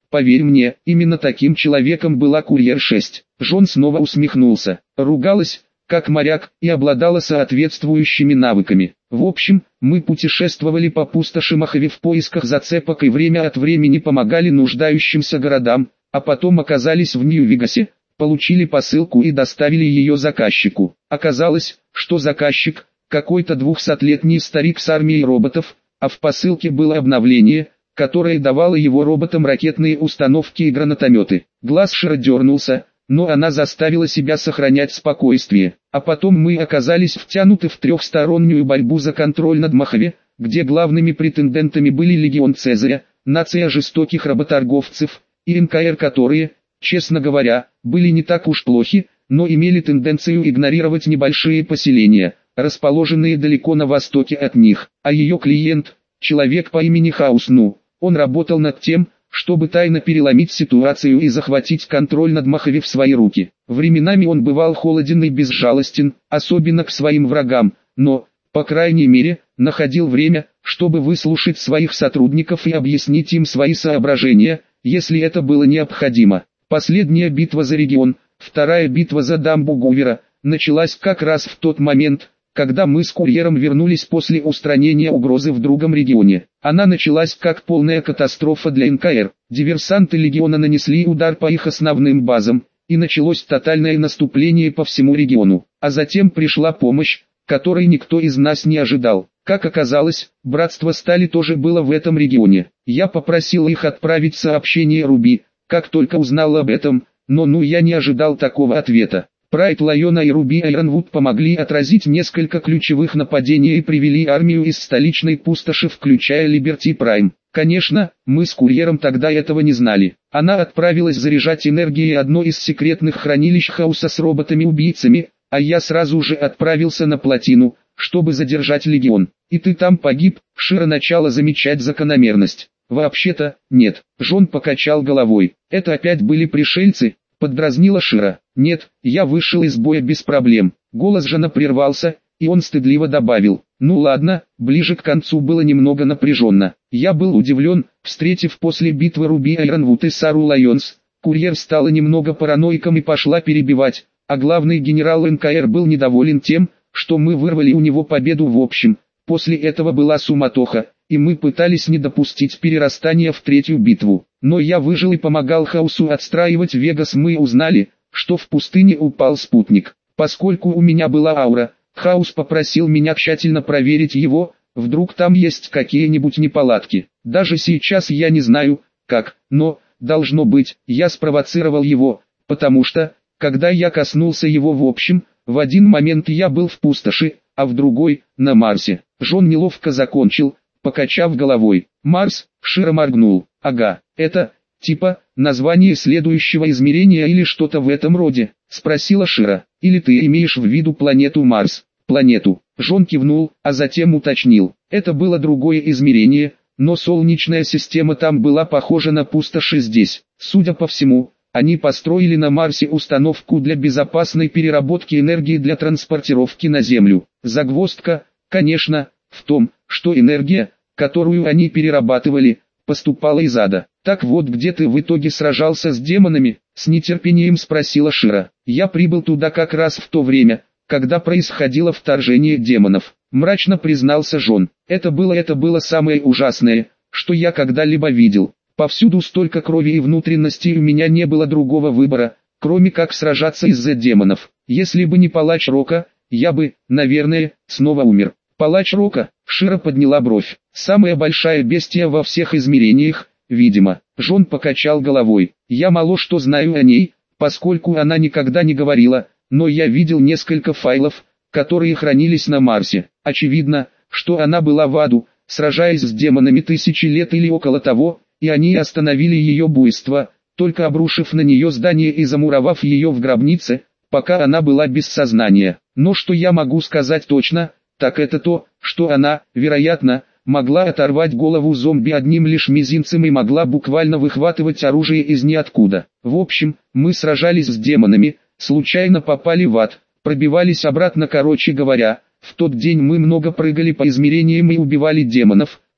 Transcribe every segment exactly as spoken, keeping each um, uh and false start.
Поверь мне, именно таким человеком была Курьер шесть. Джон снова усмехнулся. Ругалась, как моряк, и обладала соответствующими навыками. В общем, мы путешествовали по пустоши Мохаве в поисках зацепок и время от времени помогали нуждающимся городам, а потом оказались в Нью-Вегасе, получили посылку и доставили ее заказчику. Оказалось, что заказчик – какой-то двухсотлетний старик с армией роботов, а в посылке было обновление, которое давало его роботам ракетные установки и гранатометы. Глаз Шира дернулся, но она заставила себя сохранять спокойствие. А потом мы оказались втянуты в трехстороннюю борьбу за контроль над Мохаве, где главными претендентами были Легион Цезаря, нация жестоких работорговцев, и эн ка эр, которые, честно говоря, были не так уж плохи, но имели тенденцию игнорировать небольшие поселения, расположенные далеко на востоке от них. А ее клиент, человек по имени Хаус Ну, он работал над тем, чтобы тайно переломить ситуацию и захватить контроль над Мохаве в свои руки. Временами он бывал холоден и безжалостен, особенно к своим врагам, но, по крайней мере, находил время, чтобы выслушать своих сотрудников и объяснить им свои соображения, если это было необходимо. Последняя битва за регион, вторая битва за дамбу Гувера, началась как раз в тот момент, когда мы с Курьером вернулись после устранения угрозы в другом регионе. Она началась как полная катастрофа для эн ка эр. Диверсанты Легиона нанесли удар по их основным базам, и началось тотальное наступление по всему региону. А затем пришла помощь, которой никто из нас не ожидал. Как оказалось, Братство Стали тоже было в этом регионе. Я попросил их отправить сообщение Руби, как только узнал об этом, но ну я не ожидал такого ответа. Прайд Лайона и Руби Айронвуд помогли отразить несколько ключевых нападений и привели армию из столичной пустоши, включая Либерти Прайм. Конечно, мы с Курьером тогда этого не знали. Она отправилась заряжать энергией одно из секретных хранилищ Хаоса с роботами-убийцами, а я сразу же отправился на плотину, чтобы задержать Легион. И ты там погиб? Шира начала замечать закономерность. Вообще-то, нет. Джон покачал головой. Это опять были пришельцы? Поддразнила Шира. Нет, я вышел из боя без проблем. Голос Жана прервался, и он стыдливо добавил. Ну ладно, ближе к концу было немного напряженно. Я был удивлен, встретив после битвы Руби Айронвуд и Сару Лайонс. Курьер стала немного параноиком и пошла перебивать, а главный генерал эн ка эр был недоволен тем, что мы вырвали у него победу в общем. После этого была суматоха, и мы пытались не допустить перерастания в третью битву. Но я выжил и помогал Хаусу отстраивать Вегас. Мы узнали, что в пустыне упал спутник. Поскольку у меня была аура, Хаус попросил меня тщательно проверить его, вдруг там есть какие-нибудь неполадки. Даже сейчас я не знаю, как, но, должно быть, я спровоцировал его, потому что, когда я коснулся его в общем, в один момент я был в пустоши, а в другой – на Марсе. Джон неловко закончил, покачав головой. Марс, Шира моргнул. Ага, это, типа, название следующего измерения или что-то в этом роде, спросила Шира. Или ты имеешь в виду планету Марс? Планету. Джон кивнул, а затем уточнил. Это было другое измерение, но солнечная система там была похожа на пустоши здесь. Судя по всему, они построили на Марсе установку для безопасной переработки энергии для транспортировки на Землю. Загвоздка, конечно, в том, что энергия, которую они перерабатывали, поступала из ада. Так вот, где ты в итоге сражался с демонами? С нетерпением спросила Шира. Я прибыл туда как раз в то время, когда происходило вторжение демонов. Мрачно признался Джон. Это было это было самое ужасное, что я когда-либо видел. Повсюду столько крови и внутренностей, у меня не было другого выбора, кроме как сражаться из-за демонов. Если бы не палач Рока, я бы, наверное, снова умер. Палач Рока? Шира подняла бровь. Самая большая бестия во всех измерениях, видимо. Джон покачал головой. Я мало что знаю о ней, поскольку она никогда не говорила, но я видел несколько файлов, которые хранились на Марсе. Очевидно, что она была в аду, сражаясь с демонами тысячи лет или около того, и они остановили ее буйство, только обрушив на нее здание и замуровав ее в гробнице, пока она была без сознания. Но что я могу сказать точно, так это то, что она, вероятно, могла оторвать голову зомби одним лишь мизинцем и могла буквально выхватывать оружие из ниоткуда. В общем, мы сражались с демонами, случайно попали в ад, пробивались обратно. Короче говоря, в тот день мы много прыгали по измерениям и убивали демонов,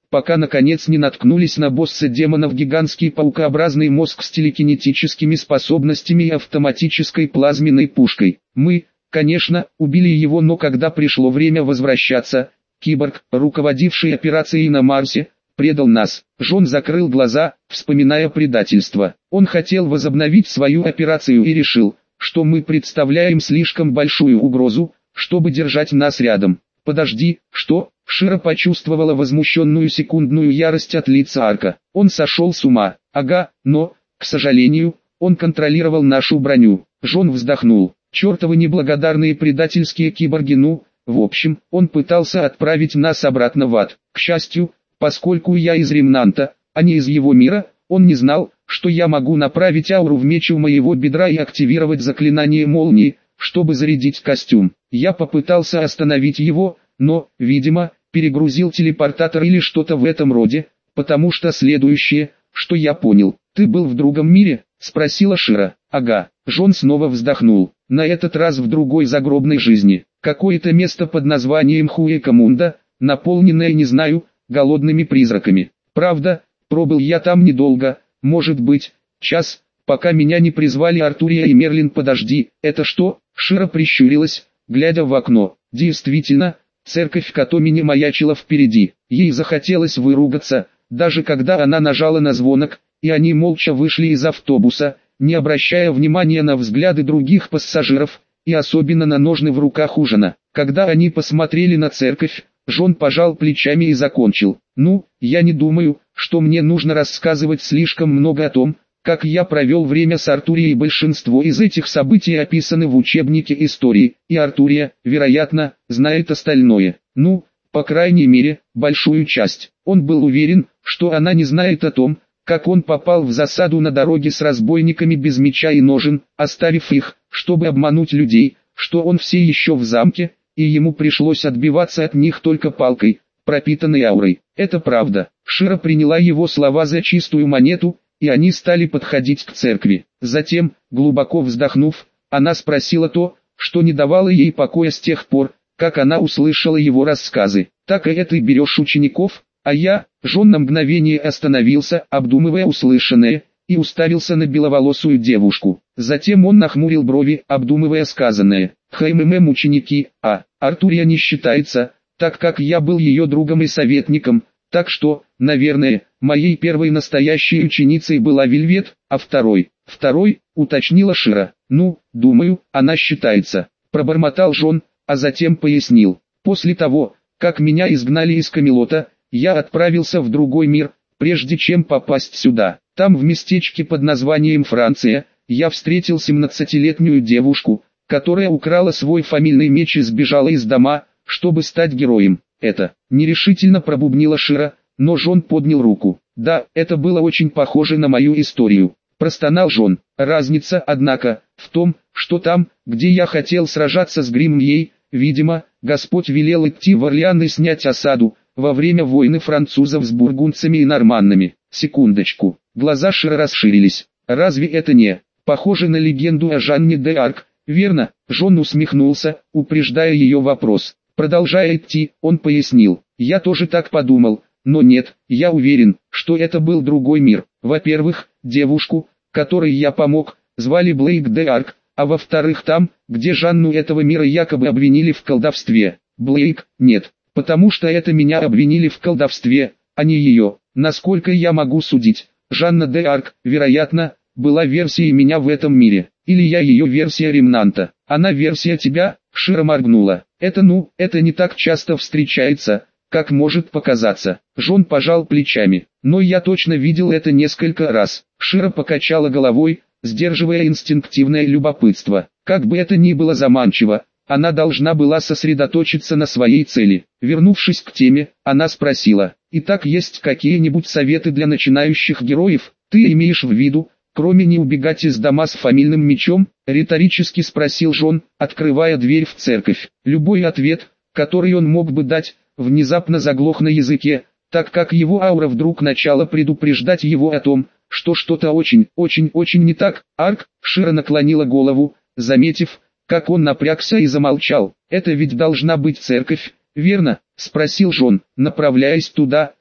пока наконец не наткнулись на босса демонов гигантский паукообразный мозг с телекинетическими способностями и автоматической плазменной пушкой. Мы, конечно, убили его, но когда пришло время возвращаться, киборг, руководивший операцией на Марсе, предал нас. Джон закрыл глаза, вспоминая предательство. Он хотел возобновить свою операцию и решил, что мы представляем слишком большую угрозу, чтобы держать нас рядом. «Подожди, что?» Шира почувствовала возмущенную секундную ярость от лица Арка. Он сошел с ума. Ага, но, к сожалению, он контролировал нашу броню. Джон вздохнул. Чертовы неблагодарные предательские киборги, ну, в общем, он пытался отправить нас обратно в ад. К счастью, поскольку я из Ремнанта, а не из его мира, он не знал, что я могу направить ауру в меч у моего бедра и активировать заклинание молнии, чтобы зарядить костюм. Я попытался остановить его, но, видимо, перегрузил телепортатор или что-то в этом роде, потому что следующее, что я понял, ты был в другом мире, спросила Шира. Ага, Джон снова вздохнул, на этот раз в другой загробной жизни, какое-то место под названием Хуэкамунда, наполненное, не знаю, голодными призраками. Правда, пробыл я там недолго, может быть, час, пока меня не призвали Артурия и Мерлин. Подожди, это что? Шира прищурилась, глядя в окно. Действительно, церковь Котомини маячила впереди. Ей захотелось выругаться, даже когда она нажала на звонок, и они молча вышли из автобуса, не обращая внимания на взгляды других пассажиров, и особенно на ножны в руках ужина. Когда они посмотрели на церковь, Джон пожал плечами и закончил. «Ну, я не думаю, что мне нужно рассказывать слишком много о том, как я провел время с Артурией. Большинство из этих событий описаны в учебнике истории, и Артурия, вероятно, знает остальное. Ну, по крайней мере, большую часть. Он был уверен, что она не знает о том, как он попал в засаду на дороге с разбойниками без меча и ножен, оставив их, чтобы обмануть людей, что он все еще в замке, и ему пришлось отбиваться от них только палкой, пропитанной аурой. Это правда. Шира приняла его слова за чистую монету, и они стали подходить к церкви. Затем, глубоко вздохнув, она спросила то, что не давало ей покоя с тех пор, как она услышала его рассказы. «Так и ты берешь учеников?» А я, Джон на мгновение остановился, обдумывая услышанное, и уставился на беловолосую девушку. Затем он нахмурил брови, обдумывая сказанное. «ХММ ученики, а Артурия не считается, так как я был ее другом и советником, так что, наверное, моей первой настоящей ученицей была Вельвет, а второй, второй, уточнила Шира. Ну, думаю, она считается», пробормотал Джон, а затем пояснил. «После того, как меня изгнали из Камелота, я отправился в другой мир, прежде чем попасть сюда. Там в местечке под названием Франция, я встретил семнадцатилетнюю девушку, которая украла свой фамильный меч и сбежала из дома, чтобы стать героем. Это, нерешительно пробубнила Шира, но Джон поднял руку. Да, это было очень похоже на мою историю. Простонал Джон. Разница, однако, в том, что там, где я хотел сражаться с Гриммьей, видимо, Господь велел идти в Орлеан и снять осаду, во время войны французов с бургундцами и норманнами. Секундочку. Глаза Шира расширились. Разве это не похоже на легенду о Жанне де Арк? Верно, Джон усмехнулся, упреждая ее вопрос. Продолжая идти, он пояснил. Я тоже так подумал, но нет, я уверен, что это был другой мир. Во-первых, девушку, которой я помог, звали Блейк де Арк, а во-вторых, там, где Жанну этого мира якобы обвинили в колдовстве. Блейк, нет. Потому что это меня обвинили в колдовстве, а не ее. Насколько я могу судить, Жанна де Арк, вероятно, была версией меня в этом мире. Или я ее версия Ремнанта. Она версия тебя? Шира моргнула. Это ну, это не так часто встречается, как может показаться. Джон пожал плечами. Но я точно видел это несколько раз. Шира покачала головой, сдерживая инстинктивное любопытство. Как бы это ни было заманчиво, она должна была сосредоточиться на своей цели. Вернувшись к теме, она спросила, «Итак, есть какие-нибудь советы для начинающих героев? Ты имеешь в виду, кроме не убегать из дома с фамильным мечом?» Риторически спросил Джон, открывая дверь в церковь. Любой ответ, который он мог бы дать, внезапно заглох на языке, так как его аура вдруг начала предупреждать его о том, что что-то очень, очень, очень не так. Арк, Шира наклонила голову, заметив, как он напрягся и замолчал. «Это ведь должна быть церковь, верно?» — спросил Джон, направляясь туда,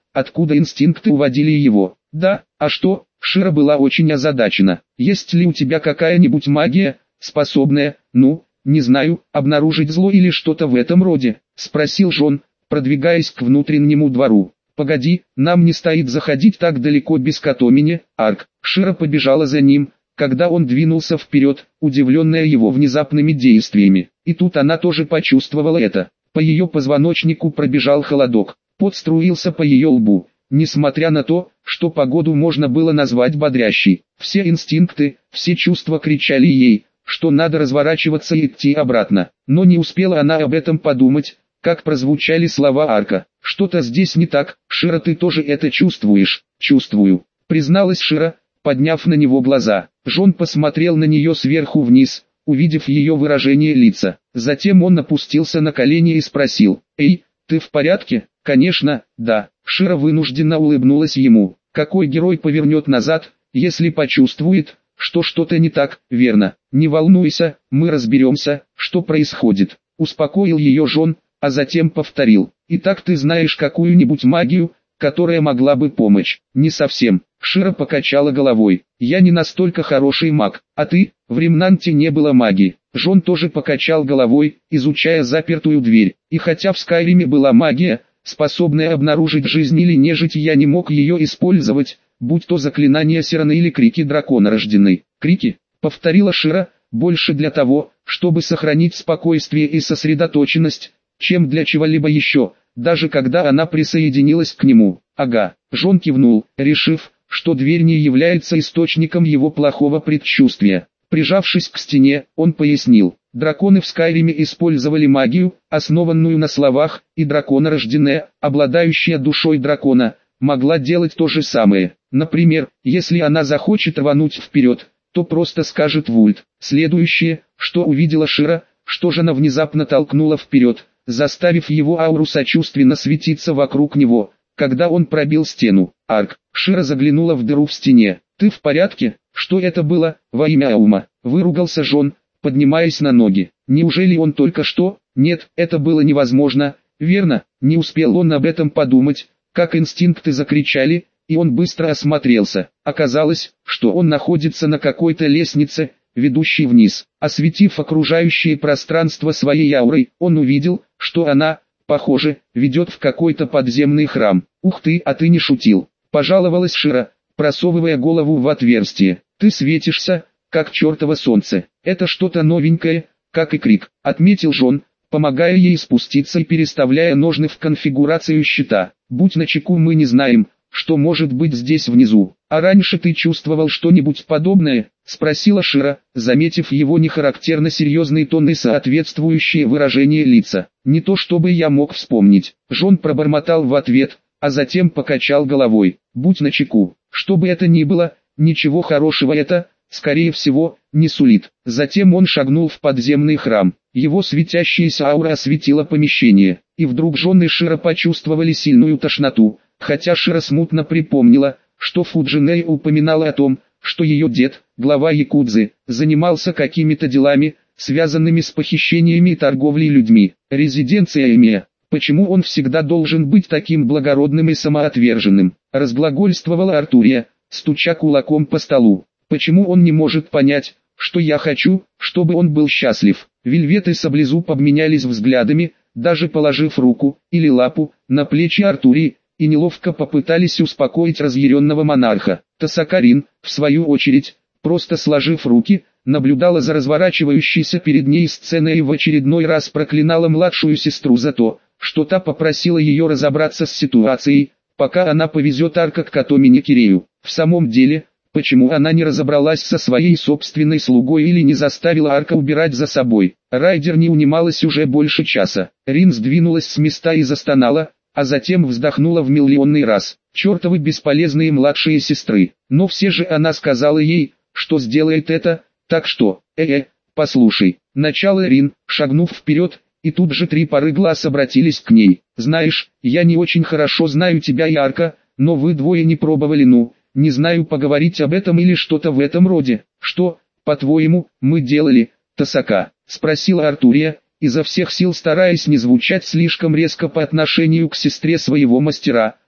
откуда инстинкты уводили его. Да, а что? Шира была очень озадачена. Есть ли у тебя какая-нибудь магия, способная, ну, не знаю, обнаружить зло или что-то в этом роде? Спросил Джон, продвигаясь к внутреннему двору. Погоди, нам не стоит заходить так далеко без Котомини, Арк. Шира побежала за ним, когда он двинулся вперед, удивленная его внезапными действиями. И тут она тоже почувствовала это. По ее позвоночнику пробежал холодок, пот струился по ее лбу. Несмотря на то, что погоду можно было назвать бодрящей, все инстинкты, все чувства кричали ей, что надо разворачиваться и идти обратно. Но не успела она об этом подумать, как прозвучали слова Арка. «Что-то здесь не так, Шира, ты тоже это чувствуешь?» «Чувствую», призналась Шира, подняв на него глаза. Джон посмотрел на нее сверху вниз, увидев ее выражение лица. Затем он опустился на колени и спросил: «Эй, ты в порядке?» «Конечно, да». Шира вынужденно улыбнулась ему. Какой герой повернет назад, если почувствует, что что-то не так? Верно. Не волнуйся, мы разберемся, что происходит. Успокоил ее Джон, а затем повторил: «Итак, ты знаешь какую-нибудь магию, которая могла бы помочь?» «Не совсем». Шира покачала головой. «Я не настолько хороший маг. А ты?» «В Ремнанте не было магии». Джон тоже покачал головой, изучая запертую дверь. «И хотя в Скайриме была магия, способная обнаружить жизнь или нежить, я не мог ее использовать, будь то заклинание Сираны или крики дракона рождены». «Крики?» — повторила Шира, больше для того, чтобы сохранить спокойствие и сосредоточенность, чем для чего-либо еще, даже когда она присоединилась к нему. «Ага». Джон кивнул, решив, что дверь не является источником его плохого предчувствия. Прижавшись к стене, он пояснил: драконы в Скайриме использовали магию, основанную на словах, и драконорожденная, обладающая душой дракона, могла делать то же самое. Например, если она захочет рвануть вперед, то просто скажет «Вульт». Следующее, что увидела Шира, что же она внезапно толкнула вперед, заставив его ауру сочувственно светиться вокруг него, когда он пробил стену. «Арк». Шира заглянула в дыру в стене. «Ты в порядке?» «Что это было, во имя Аума?» — выругался Джон, поднимаясь на ноги. «Неужели он только что?» «Нет, это было невозможно, верно?» Не успел он об этом подумать, как инстинкты закричали, и он быстро осмотрелся. Оказалось, что он находится на какой-то лестнице, ведущей вниз. Осветив окружающее пространство своей аурой, он увидел, что она, похоже, ведет в какой-то подземный храм. «Ух ты, а ты не шутил!» — пожаловалась Шира, просовывая голову в отверстие. «Ты светишься, как чертово солнце. Это что-то новенькое, как и крик», — отметил Джон, помогая ей спуститься и переставляя ножны в конфигурацию щита. «Будь начеку, мы не знаем, что может быть здесь внизу». «А раньше ты чувствовал что-нибудь подобное?» — спросила Шира, заметив его нехарактерно серьезный тон и соответствующее выражение лица. «Не то чтобы я мог вспомнить». Джон пробормотал в ответ, а затем покачал головой. «Будь начеку. Что бы это ни было, ничего хорошего это, скорее всего, не сулит». Затем он шагнул в подземный храм. Его светящаяся аура осветила помещение, и вдруг Джон и Шира почувствовали сильную тошноту, хотя Шира смутно припомнила, что Фуджиней упоминала о том, что ее дед, глава якудзы, занимался какими-то делами, связанными с похищениями и торговлей людьми. Резиденция Эмия. Почему он всегда должен быть таким благородным и самоотверженным? Разглагольствовала Артурия, стуча кулаком по столу. Почему он не может понять, что я хочу, чтобы он был счастлив? Вельвет и Саблезуб обменялись взглядами, даже положив руку, или лапу, на плечи Артурии, и неловко попытались успокоить разъяренного монарха. Тасакарин, в свою очередь, просто сложив руки, наблюдала за разворачивающейся перед ней сценой и в очередной раз проклинала младшую сестру за то, что та попросила ее разобраться с ситуацией, пока она повезет Арка к Котомини Кирею. В самом деле, почему она не разобралась со своей собственной слугой или не заставила Арка убирать за собой? Райдер не унималась уже больше часа. Рин сдвинулась с места и застонала, а затем вздохнула в миллионный раз. Чертовы бесполезные младшие сестры. Но все же она сказала ей, что сделает это, так что, э-э, послушай. Начало Рин, шагнув вперед, и тут же три пары глаз обратились к ней. «Знаешь, я не очень хорошо знаю тебя и Арка, но вы двое не пробовали, ну, не знаю, поговорить об этом или что-то в этом роде». «Что, по-твоему, мы делали, Тасака?» — спросила Артурия, изо всех сил стараясь не звучать слишком резко по отношению к сестре своего мастера,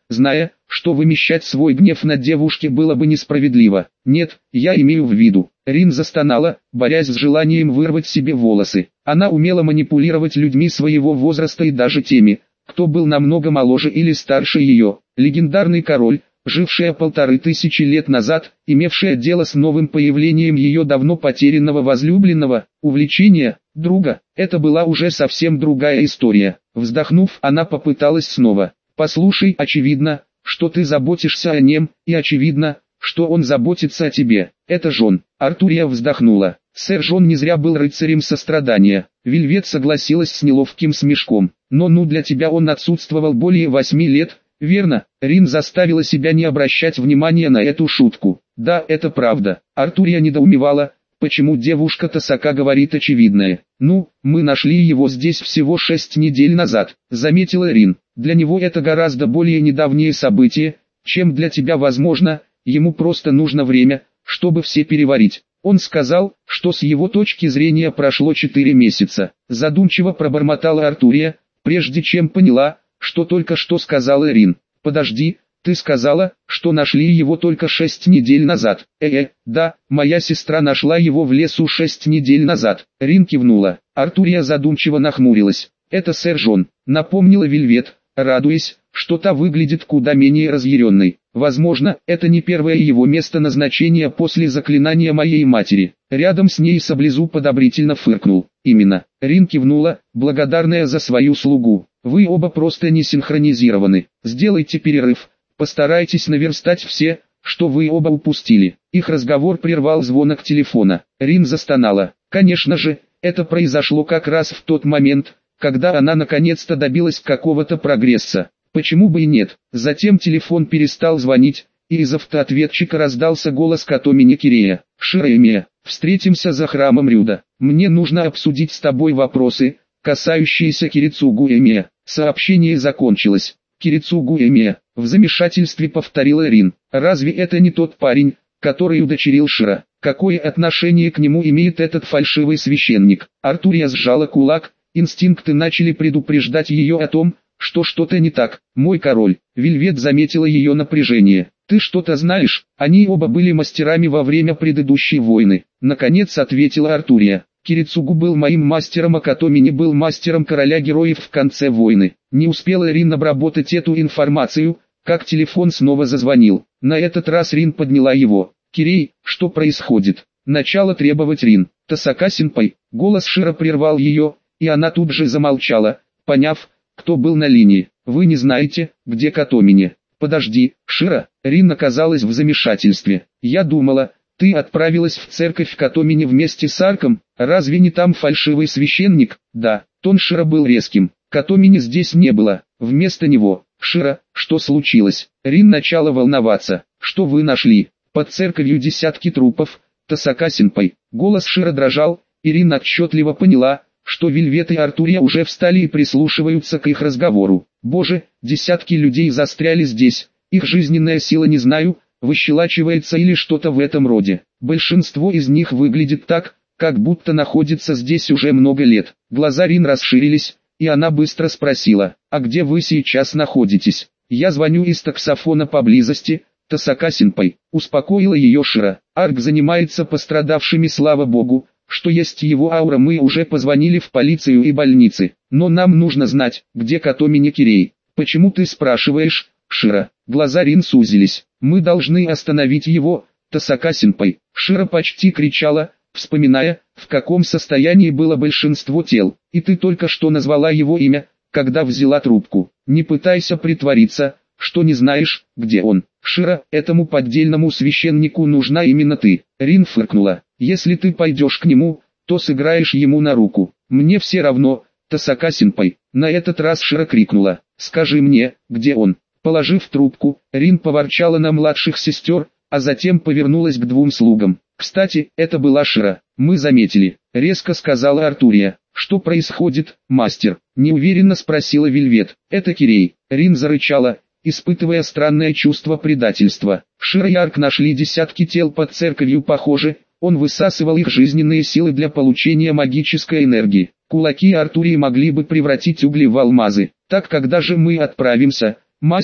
зная, что вымещать свой гнев на девушке было бы несправедливо. Нет, я имею в виду. Рин застонала, борясь с желанием вырвать себе волосы. Она умела манипулировать людьми своего возраста и даже теми, кто был намного моложе или старше ее. Легендарный король, жившая полторы тысячи лет назад, имевшая дело с новым появлением ее давно потерянного возлюбленного, увлечения, друга, это была уже совсем другая история. Вздохнув, она попыталась снова. «Послушай, очевидно, что ты заботишься о нем, и очевидно, что он заботится о тебе. Это Жон». Артурия вздохнула. Сэр Жон не зря был рыцарем сострадания. Вельвет согласилась с неловким смешком. Но ну для тебя он отсутствовал более восьми лет, верно? Рин заставила себя не обращать внимания на эту шутку. Да, это правда. Артурия недоумевала, почему девушка Тасака говорит очевидное. «Ну, мы нашли его здесь всего шесть недель назад», — заметила Рин. «Для него это гораздо более недавнее событие, чем для тебя возможно, ему просто нужно время, чтобы все переварить». Он сказал, что с его точки зрения прошло четыре месяца. Задумчиво пробормотала Артурия, прежде чем поняла, что только что сказала Рин. «Подожди, ты сказала, что нашли его только шесть недель назад». «Э-э, да, моя сестра нашла его в лесу шесть недель назад». Рин кивнула. Артурия задумчиво нахмурилась. «Это сэр Жон», — напомнила Вельвет, радуясь, что та выглядит куда менее разъяренной. «Возможно, это не первое его место назначения после заклинания моей матери». Рядом с ней Саблезуб одобрительно фыркнул. «Именно». Рин кивнула, благодарная за свою слугу. «Вы оба просто не синхронизированы. Сделайте перерыв, постарайтесь наверстать все, что вы оба упустили». Их разговор прервал звонок телефона. Рин застонала. Конечно же, это произошло как раз в тот момент, когда она наконец-то добилась какого-то прогресса. Почему бы и нет? Затем телефон перестал звонить, и из автоответчика раздался голос Котомини Кирея. «Ширемия, встретимся за храмом Рюда. Мне нужно обсудить с тобой вопросы, касающиеся Кирицугу Эмия». Сообщение закончилось. «Кирицугу Эмия», в замешательстве повторила Рин. «Разве это не тот парень, который удочерил Шира? Какое отношение к нему имеет этот фальшивый священник?» Артурия сжала кулак, инстинкты начали предупреждать ее о том, что что-то не так. «Мой король», Вельвет заметила ее напряжение. «Ты что-то знаешь?» Они оба были мастерами во время предыдущей войны. Наконец ответила Артурия. «Кирицугу был моим мастером, а Котомини был мастером короля героев в конце войны». Не успела Рин обработать эту информацию, как телефон снова зазвонил. На этот раз Рин подняла его. «Кирей, что происходит?» Начала требовать Рин. «Тасака-сенпай». Голос Шира прервал ее, и она тут же замолчала, поняв, кто был на линии. «Вы не знаете, где Котомини?» «Подожди, Шира». Рин оказалась в замешательстве. «Я думала, ты отправилась в церковь Котомини вместе с Арком, разве не там фальшивый священник?» «Да». Тон Шира был резким. «Котомини здесь не было. Вместо него». «Шира, что случилось?» Рин начала волноваться. «Что вы нашли?» «Под церковью десятки трупов, Тасака-сенпай». Голос Шира дрожал, и Рин отчетливо поняла, что Вельвет и Артурия уже встали и прислушиваются к их разговору. «Боже, десятки людей застряли здесь, их жизненная сила не знаю, выщелачивается или что-то в этом роде. Большинство из них выглядит так, как будто находится здесь уже много лет». Глаза Рин расширились, и она быстро спросила: «А где вы сейчас находитесь?» «Я звоню из таксофона поблизости, Тасака-сенпай», успокоила ее Шира. «Арк занимается пострадавшими, слава богу, что есть его аура. Мы уже позвонили в полицию и больницы, но нам нужно знать, где Котомини Кирей». «Почему ты спрашиваешь, Шира?» Глаза Рин сузились. «Мы должны остановить его, Тасака-сенпай». Шира почти кричала, вспоминая, в каком состоянии было большинство тел. «И ты только что назвала его имя, когда взяла трубку. Не пытайся притвориться, что не знаешь, где он». «Шира, этому поддельному священнику нужна именно ты». Рин фыркнула. «Если ты пойдешь к нему, то сыграешь ему на руку. Мне все равно, Тасака-сенпай». На этот раз Шира крикнула: «Скажи мне, где он?» Положив трубку, Рин поворчала на младших сестер, а затем повернулась к двум слугам. «Кстати, это была Шира. Мы заметили», — резко сказала Артурия. «Что происходит, мастер?» — неуверенно спросила Вельвет. «Это Кирей». Рин зарычала, испытывая странное чувство предательства. Шира и Арк нашли десятки тел под церковью, похоже, он высасывал их жизненные силы для получения магической энергии. Кулаки Артурии могли бы превратить угли в алмазы. «Так когда же мы отправимся, мастер?» —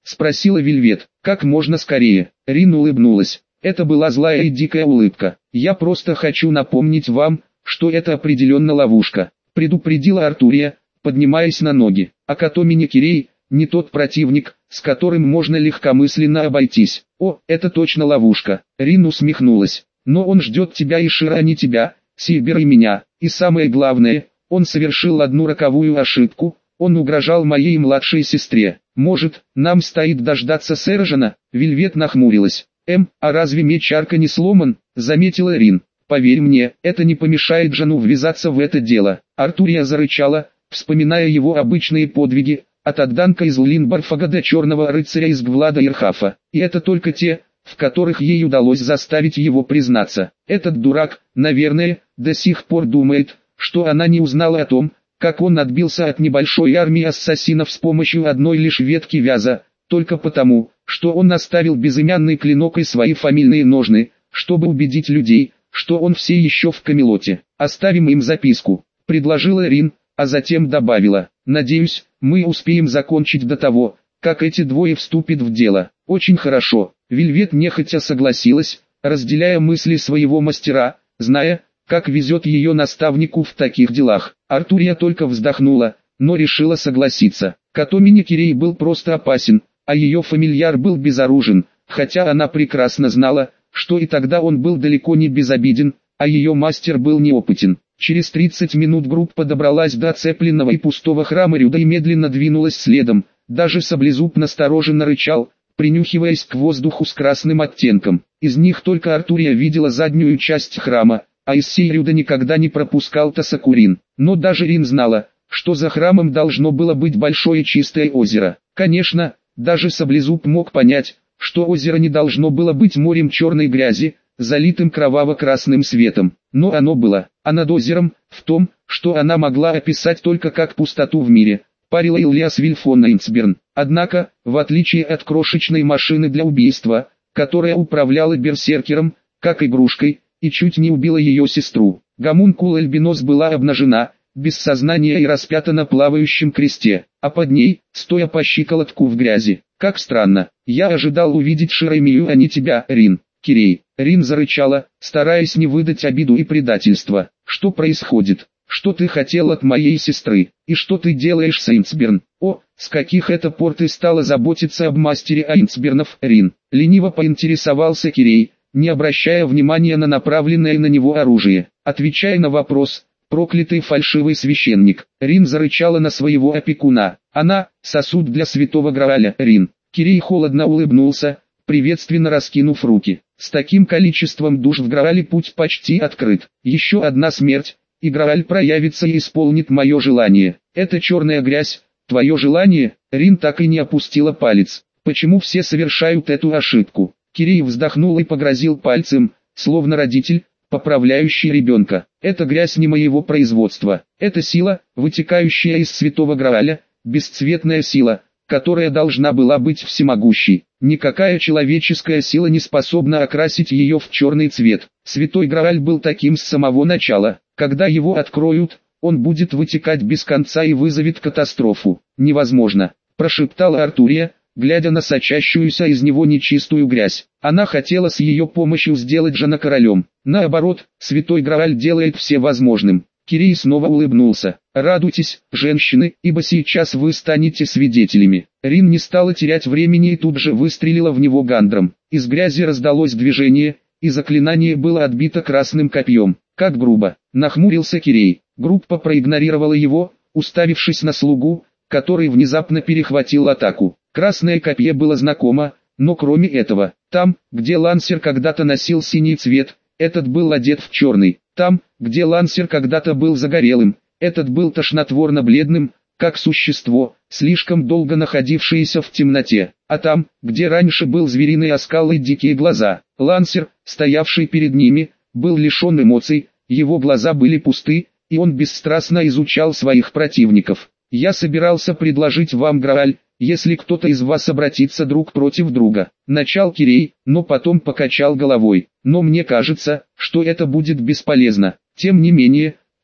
спросила Вельвет. Как можно скорее. Рин улыбнулась. Это была злая и дикая улыбка. Я просто хочу напомнить вам, что это определенно ловушка, предупредила Артурия, поднимаясь на ноги. А Катомини Кирей не тот противник, с которым можно легкомысленно обойтись. О, это точно ловушка. Рин усмехнулась. Но он ждет тебя и Шира, а не тебя, Сильбер и меня. И самое главное, он совершил одну роковую ошибку. Он угрожал моей младшей сестре. Может, нам стоит дождаться Сержана? Вельвет нахмурилась. Эм, а разве меч Арка не сломан? Заметила Рин. Поверь мне, это не помешает Жану ввязаться в это дело. Артурия зарычала, вспоминая его обычные подвиги, от Адданка из Линбарфага до Черного рыцаря из Гвлада Ирхафа. И это только те, в которых ей удалось заставить его признаться. Этот дурак, наверное, до сих пор думает, что она не узнала о том, как он отбился от небольшой армии ассасинов с помощью одной лишь ветки вяза, только потому, что он оставил безымянный клинок и свои фамильные ножны, чтобы убедить людей, что он все еще в Камелоте. «Оставим им записку», — предложила Рин, а затем добавила. «Надеюсь, мы успеем закончить до того, как эти двое вступят в дело». «Очень хорошо». Вельвет нехотя согласилась, разделяя мысли своего мастера, зная, как везет ее наставнику в таких делах. Артурия только вздохнула, но решила согласиться. Катомини Кирей был просто опасен, а ее фамильяр был безоружен, хотя она прекрасно знала, что и тогда он был далеко не безобиден, а ее мастер был неопытен. Через тридцать минут группа добралась до оцепленного и пустого храма Рюда и медленно двинулась следом. Даже Саблезуб настороженно рычал, принюхиваясь к воздуху с красным оттенком. Из них только Артурия видела заднюю часть храма, а из сей Рюда никогда не пропускал Тасакурин. Но даже Рин знала, что за храмом должно было быть большое чистое озеро. Конечно, даже Саблезуб мог понять, что озеро не должно было быть морем черной грязи, залитым кроваво-красным светом. Но оно было, а над озером, в том, что она могла описать только как пустоту в мире, парила Ильяс Вильфон Эйнсберн. Однако, в отличие от крошечной машины для убийства, которая управляла берсеркером, как игрушкой, и чуть не убила ее сестру, гомункул Эльбинос была обнажена, без сознания и распята на плавающем кресте, а под ней, стоя по щиколотку в грязи. Как странно, я ожидал увидеть Шеремию, а не тебя, Рин. Кирей. Рин зарычала, стараясь не выдать обиду и предательство. Что происходит? Что ты хотел от моей сестры? И что ты делаешь с Эйнсберн? О, с каких это пор ты стала заботиться об мастере Эйнсбернов, Рин? Лениво поинтересовался Кирей, не обращая внимания на направленное на него оружие. Отвечая на вопрос, проклятый фальшивый священник. Рин зарычала на своего опекуна. Она, сосуд для святого Грааля, Рин. Кирей холодно улыбнулся, приветственно раскинув руки. С таким количеством душ в Граале путь почти открыт. Еще одна смерть, и Грааль проявится и исполнит мое желание. Это черная грязь, твое желание? Рин так и не опустила палец. Почему все совершают эту ошибку? Кирей вздохнул и погрозил пальцем, словно родитель, поправляющий ребенка. Это грязь не моего производства. Это сила, вытекающая из святого Грааля, бесцветная сила, которая должна была быть всемогущей. Никакая человеческая сила не способна окрасить ее в черный цвет. Святой Грааль был таким с самого начала. Когда его откроют, он будет вытекать без конца и вызовет катастрофу. Невозможно, прошептала Артурия, глядя на сочащуюся из него нечистую грязь. Она хотела с ее помощью сделать Жана королем. Наоборот, Святой Грааль делает все возможным. Кирей снова улыбнулся. «Радуйтесь, женщины, ибо сейчас вы станете свидетелями». Рин не стала терять времени и тут же выстрелила в него гандром. Из грязи раздалось движение, и заклинание было отбито красным копьем. Как грубо, нахмурился Кирей. Группа проигнорировала его, уставившись на слугу, который внезапно перехватил атаку. Красное копье было знакомо, но кроме этого, там, где лансер когда-то носил синий цвет, этот был одет в черный. Там, где лансер когда-то был загорелым, этот был тошнотворно бледным, как существо, слишком долго находившееся в темноте. А там, где раньше был звериный оскал и дикие глаза, лансер, стоявший перед ними, был лишен эмоций, его глаза были пусты, и он бесстрастно изучал своих противников. «Я собирался предложить вам Грааль, если кто-то из вас обратится друг против друга», — начал Кирей, но потом покачал головой. «Но мне кажется, что это будет бесполезно. Тем не менее,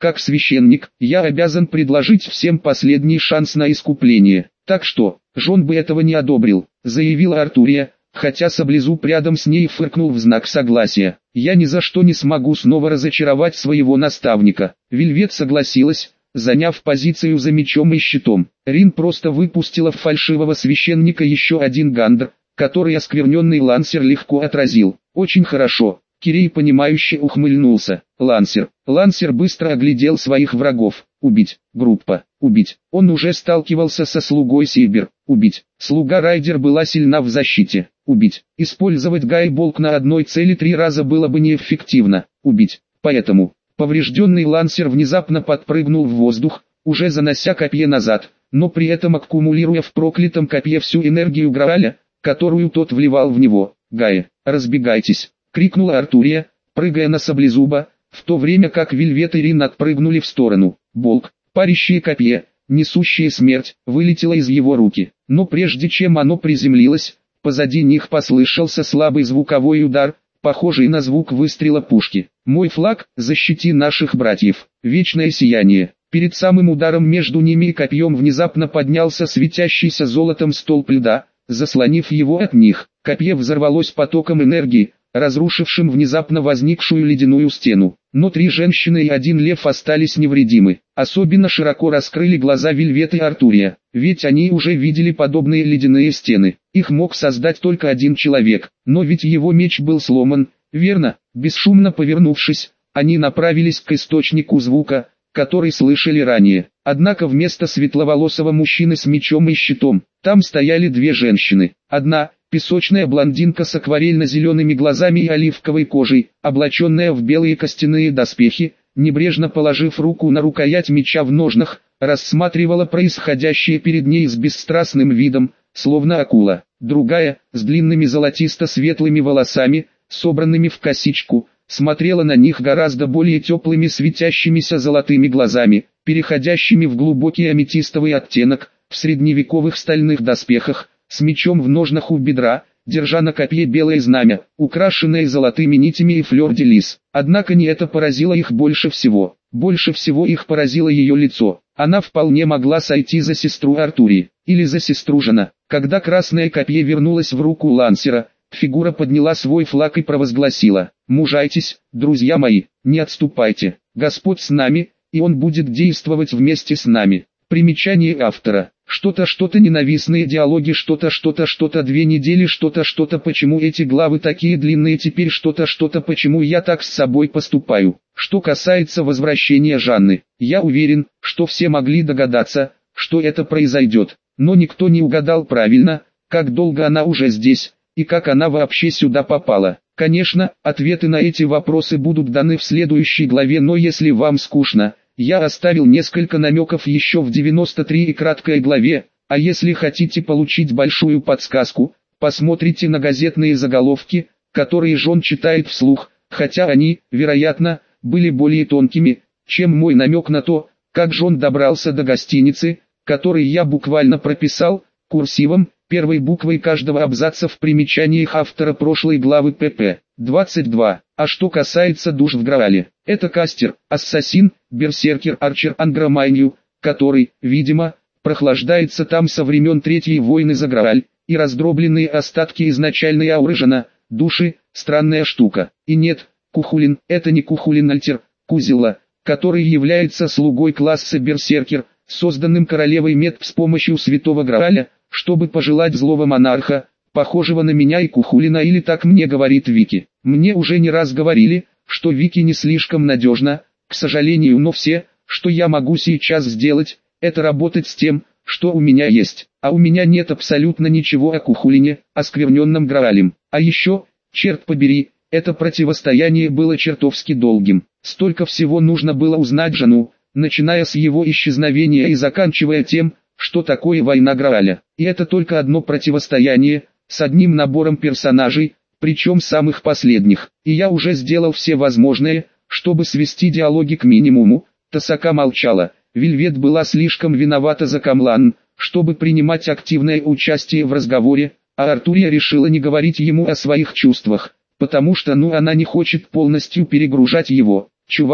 Как священник, я обязан предложить всем последний шанс на искупление. Так что, Жон бы этого не одобрил, заявила Артурия, хотя Саблезуб рядом с ней фыркнул в знак согласия. Я ни за что не смогу снова разочаровать своего наставника. Вельвет согласилась, заняв позицию за мечом и щитом. Рин просто выпустила в фальшивого священника еще один гандр, который оскверненный лансер легко отразил. Очень хорошо. Кирей понимающе ухмыльнулся. Лансер. Лансер быстро оглядел своих врагов. Убить. Группа. Убить. Он уже сталкивался со слугой Сильбер. Убить. Слуга Райдер была сильна в защите. Убить. Использовать гайболк на одной цели три раза было бы неэффективно. Убить. Поэтому, поврежденный лансер внезапно подпрыгнул в воздух, уже занося копье назад, но при этом аккумулируя в проклятом копье всю энергию Грааля, которую тот вливал в него. «Гае, разбегайтесь!» — крикнула Артурия, прыгая на Саблезуба, в то время как Вельвет и Рин отпрыгнули в сторону. Болк, парящее копье, несущее смерть, вылетело из его руки. Но прежде чем оно приземлилось, позади них послышался слабый звуковой удар, похожий на звук выстрела пушки. «Мой флаг, защити наших братьев!» Вечное сияние. Перед самым ударом между ними и копьем внезапно поднялся светящийся золотом столб льда, заслонив его от них. Копье взорвалось потоком энергии, разрушившим внезапно возникшую ледяную стену. Но три женщины и один лев остались невредимы. Особенно широко раскрыли глаза Вельвет и Артурия, ведь они уже видели подобные ледяные стены. Их мог создать только один человек, но ведь его меч был сломан, верно? Бесшумно повернувшись, они направились к источнику звука, который слышали ранее. Однако вместо светловолосого мужчины с мечом и щитом, там стояли две женщины. Одна – песочная блондинка с акварельно-зелеными глазами и оливковой кожей, облаченная в белые костяные доспехи, небрежно положив руку на рукоять меча в ножнах, рассматривала происходящее перед ней с бесстрастным видом, словно акула. Другая, с длинными золотисто-светлыми волосами, собранными в косичку, смотрела на них гораздо более теплыми светящимися золотыми глазами, переходящими в глубокий аметистовый оттенок, в средневековых стальных доспехах, с мечом в ножнах у бедра, держа на копье белое знамя, украшенное золотыми нитями и флёр-де-лис. Однако не это поразило их больше всего. Больше всего их поразило ее лицо. Она вполне могла сойти за сестру Артурии, или за сестру Жона. Когда красное копье вернулось в руку лансера, фигура подняла свой флаг и провозгласила: «Мужайтесь, друзья мои, не отступайте. Господь с нами, и Он будет действовать вместе с нами». Примечание автора. Что-то, что-то ненавистные диалоги, что-то, что-то, что-то две недели, что-то, что-то почему эти главы такие длинные теперь, что-то, что-то почему я так с собой поступаю. Что касается возвращения Жанны, я уверен, что все могли догадаться, что это произойдет, но никто не угадал правильно, как долго она уже здесь, и как она вообще сюда попала. Конечно, ответы на эти вопросы будут даны в следующей главе, но если вам скучно, я оставил несколько намеков еще в девяносто третьей краткой главе, а если хотите получить большую подсказку, посмотрите на газетные заголовки, которые Жон читает вслух, хотя они, вероятно, были более тонкими, чем мой намек на то, как Жон добрался до гостиницы, который я буквально прописал, курсивом, первой буквой каждого абзаца в примечаниях автора прошлой главы ПП. двадцать два. А что касается душ в Граале, это кастер, ассасин, берсеркер Арчер Ангромайнью, который, видимо, прохлаждается там со времен Третьей войны за Грааль, и раздробленные остатки изначальной ауры Жона, души, странная штука. И нет, Кухулин, это не Кухулин Альтер, Кузила, который является слугой класса берсеркер, созданным королевой Мед с помощью святого Грааля, чтобы пожелать злого монарха, похожего на меня и Кухулина, или так мне говорит Вики. Мне уже не раз говорили, что Вики не слишком надежна, к сожалению, но все, что я могу сейчас сделать, это работать с тем, что у меня есть. А у меня нет абсолютно ничего о Кухулине, оскверненном Граалем. А еще, черт побери, это противостояние было чертовски долгим. Столько всего нужно было узнать Жону, начиная с его исчезновения и заканчивая тем, что такое война Грааля. И это только одно противостояние, с одним набором персонажей, причем самых последних. И я уже сделал все возможное, чтобы свести диалоги к минимуму. Тасака молчала. Вельвет была слишком виновата за Камлан, чтобы принимать активное участие в разговоре, а Артурия решила не говорить ему о своих чувствах, потому что ну она не хочет полностью перегружать его. «Чувак,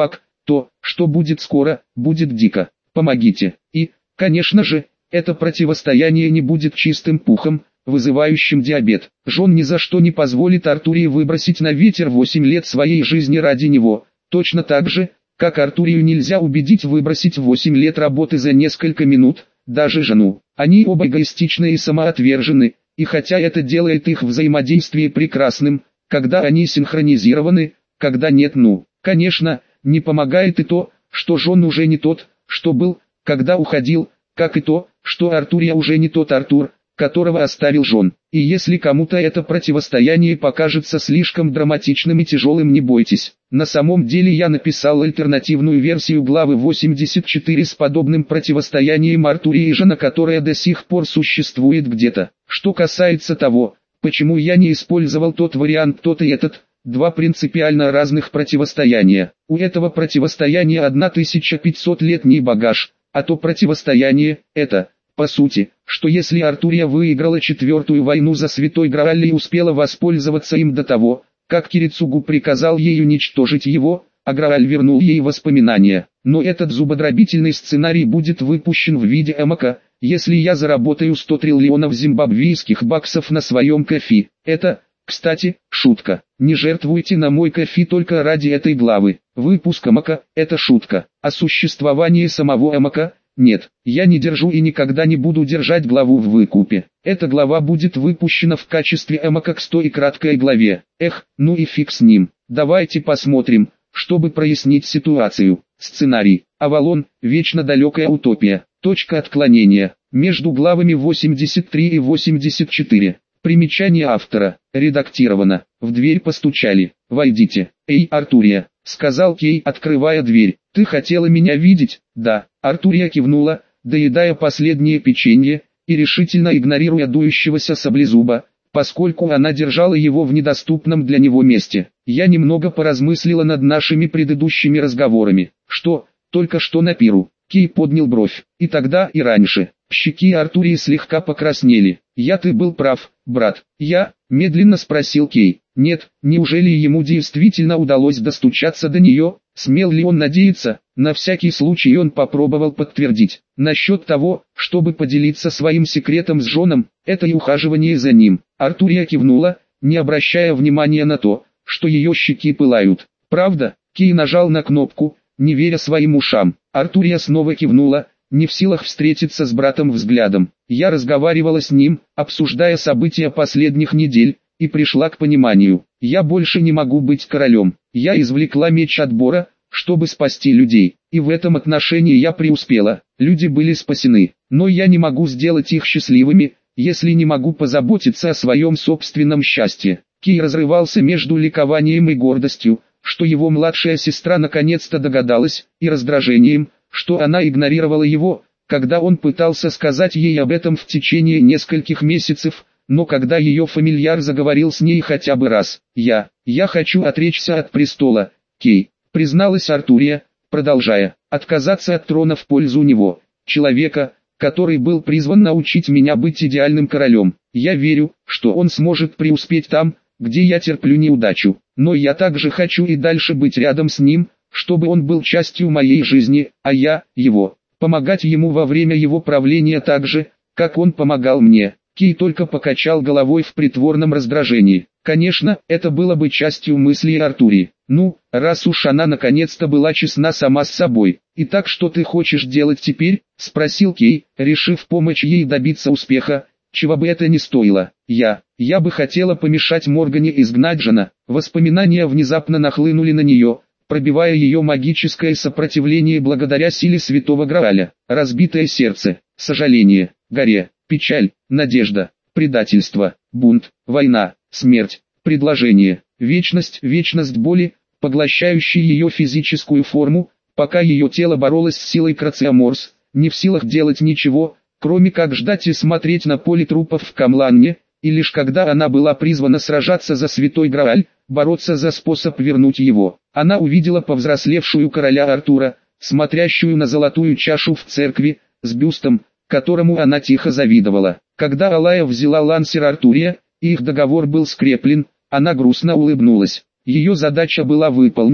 То, что будет скоро, будет дико. Помогите. И, конечно же, это противостояние не будет чистым пухом, вызывающим диабет. Жон ни за что не позволит Артурии выбросить на ветер восемь лет своей жизни ради него, точно так же, как Артурию нельзя убедить выбросить восемь лет работы за несколько минут, даже жену. Они оба эгоистичны и самоотвержены, и хотя это делает их взаимодействие прекрасным, когда они синхронизированы, когда нет, ну, конечно, не помогает и то, что Жон уже не тот, что был, когда уходил, как и то, что Артурия уже не тот Артур, которого оставил Жон. И если кому-то это противостояние покажется слишком драматичным и тяжелым, не бойтесь. На самом деле я написал альтернативную версию главы восемьдесят четыре с подобным противостоянием Артурии и Жона, которая до сих пор существует где-то. Что касается того, почему я не использовал тот вариант, тот и этот, два принципиально разных противостояния. У этого противостояния тысяча пятьсот летний багаж, а то противостояние – это, по сути, что если Артурия выиграла четвертую войну за Святой Грааль и успела воспользоваться им до того, как Кирицугу приказал ей уничтожить его, а Грааль вернул ей воспоминания. Но этот зубодробительный сценарий будет выпущен в виде эмока, если я заработаю сто триллионов зимбабвийских баксов на своем кофе. Это, кстати, шутка. Не жертвуйте на мой кофе только ради этой главы. Выпуск эмока – это шутка. А существование самого эмока – нет. Я не держу и никогда не буду держать главу в выкупе. Эта глава будет выпущена в качестве эмока к сто и краткой главе. Эх, ну и фиг с ним. Давайте посмотрим, чтобы прояснить ситуацию. Сценарий. Авалон – вечно далекая утопия. Точка отклонения. Между главами восемьдесят три и восемьдесят четыре. Примечание автора. Редактировано. В дверь постучали. «Войдите». «Эй, Артурия», — сказал Кей, открывая дверь. «Ты хотела меня видеть?» «Да». Артурия кивнула, доедая последнее печенье, и решительно игнорируя дующегося саблезуба, поскольку она держала его в недоступном для него месте. Я немного поразмыслила над нашими предыдущими разговорами. Что, только что на пиру? Кей поднял бровь. И тогда, и раньше. Щеки Артурии слегка покраснели. «Я ты был прав, брат». «Я?» – медленно спросил Кей. «Нет, неужели ему действительно удалось достучаться до нее? Смел ли он надеяться?» На всякий случай он попробовал подтвердить. Насчет того, чтобы поделиться своим секретом с Жоном, это и ухаживание за ним. Артурия кивнула, не обращая внимания на то, что ее щеки пылают. «Правда?» Кей нажал на кнопку, не веря своим ушам. Артурия снова кивнула, не в силах встретиться с братом взглядом. Я разговаривала с ним, обсуждая события последних недель, и пришла к пониманию. Я больше не могу быть королем. Я извлекла меч отбора, чтобы спасти людей. И в этом отношении я преуспела. Люди были спасены. Но я не могу сделать их счастливыми, если не могу позаботиться о своем собственном счастье. Кей разрывался между ликованием и гордостью, что его младшая сестра наконец-то догадалась, и раздражением, что она игнорировала его, когда он пытался сказать ей об этом в течение нескольких месяцев, но когда ее фамильяр заговорил с ней хотя бы раз. «Я, я хочу отречься от престола, Кей», призналась Артурия, продолжая, «отказаться от трона в пользу него, человека, который был призван научить меня быть идеальным королем. Я верю, что он сможет преуспеть там, где я терплю неудачу, но я также хочу и дальше быть рядом с ним, чтобы он был частью моей жизни, а я – его. Помогать ему во время его правления так же, как он помогал мне». Кей только покачал головой в притворном раздражении. Конечно, это было бы частью мыслей Артурии. «Ну, раз уж она наконец-то была честна сама с собой. Итак, что ты хочешь делать теперь?» – спросил Кей, решив помочь ей добиться успеха, чего бы это ни стоило. «Я, я бы хотела помешать Моргане изгнать Жона». Воспоминания внезапно нахлынули на нее, пробивая ее магическое сопротивление благодаря силе Святого Грааля. Разбитое сердце, сожаление, горе, печаль, надежда, предательство, бунт, война, смерть, предложение, вечность, вечность боли, поглощающей ее физическую форму, пока ее тело боролось с силой Крациаморс, не в силах делать ничего, кроме как ждать и смотреть на поле трупов в Камланне, и лишь когда она была призвана сражаться за Святой Грааль, бороться за способ вернуть его, она увидела повзрослевшую короля Артура, смотрящую на золотую чашу в церкви, с бюстом, которому она тихо завидовала. Когда Алая взяла лансер Артурия, и их договор был скреплен, она грустно улыбнулась. Ее задача была выполнена,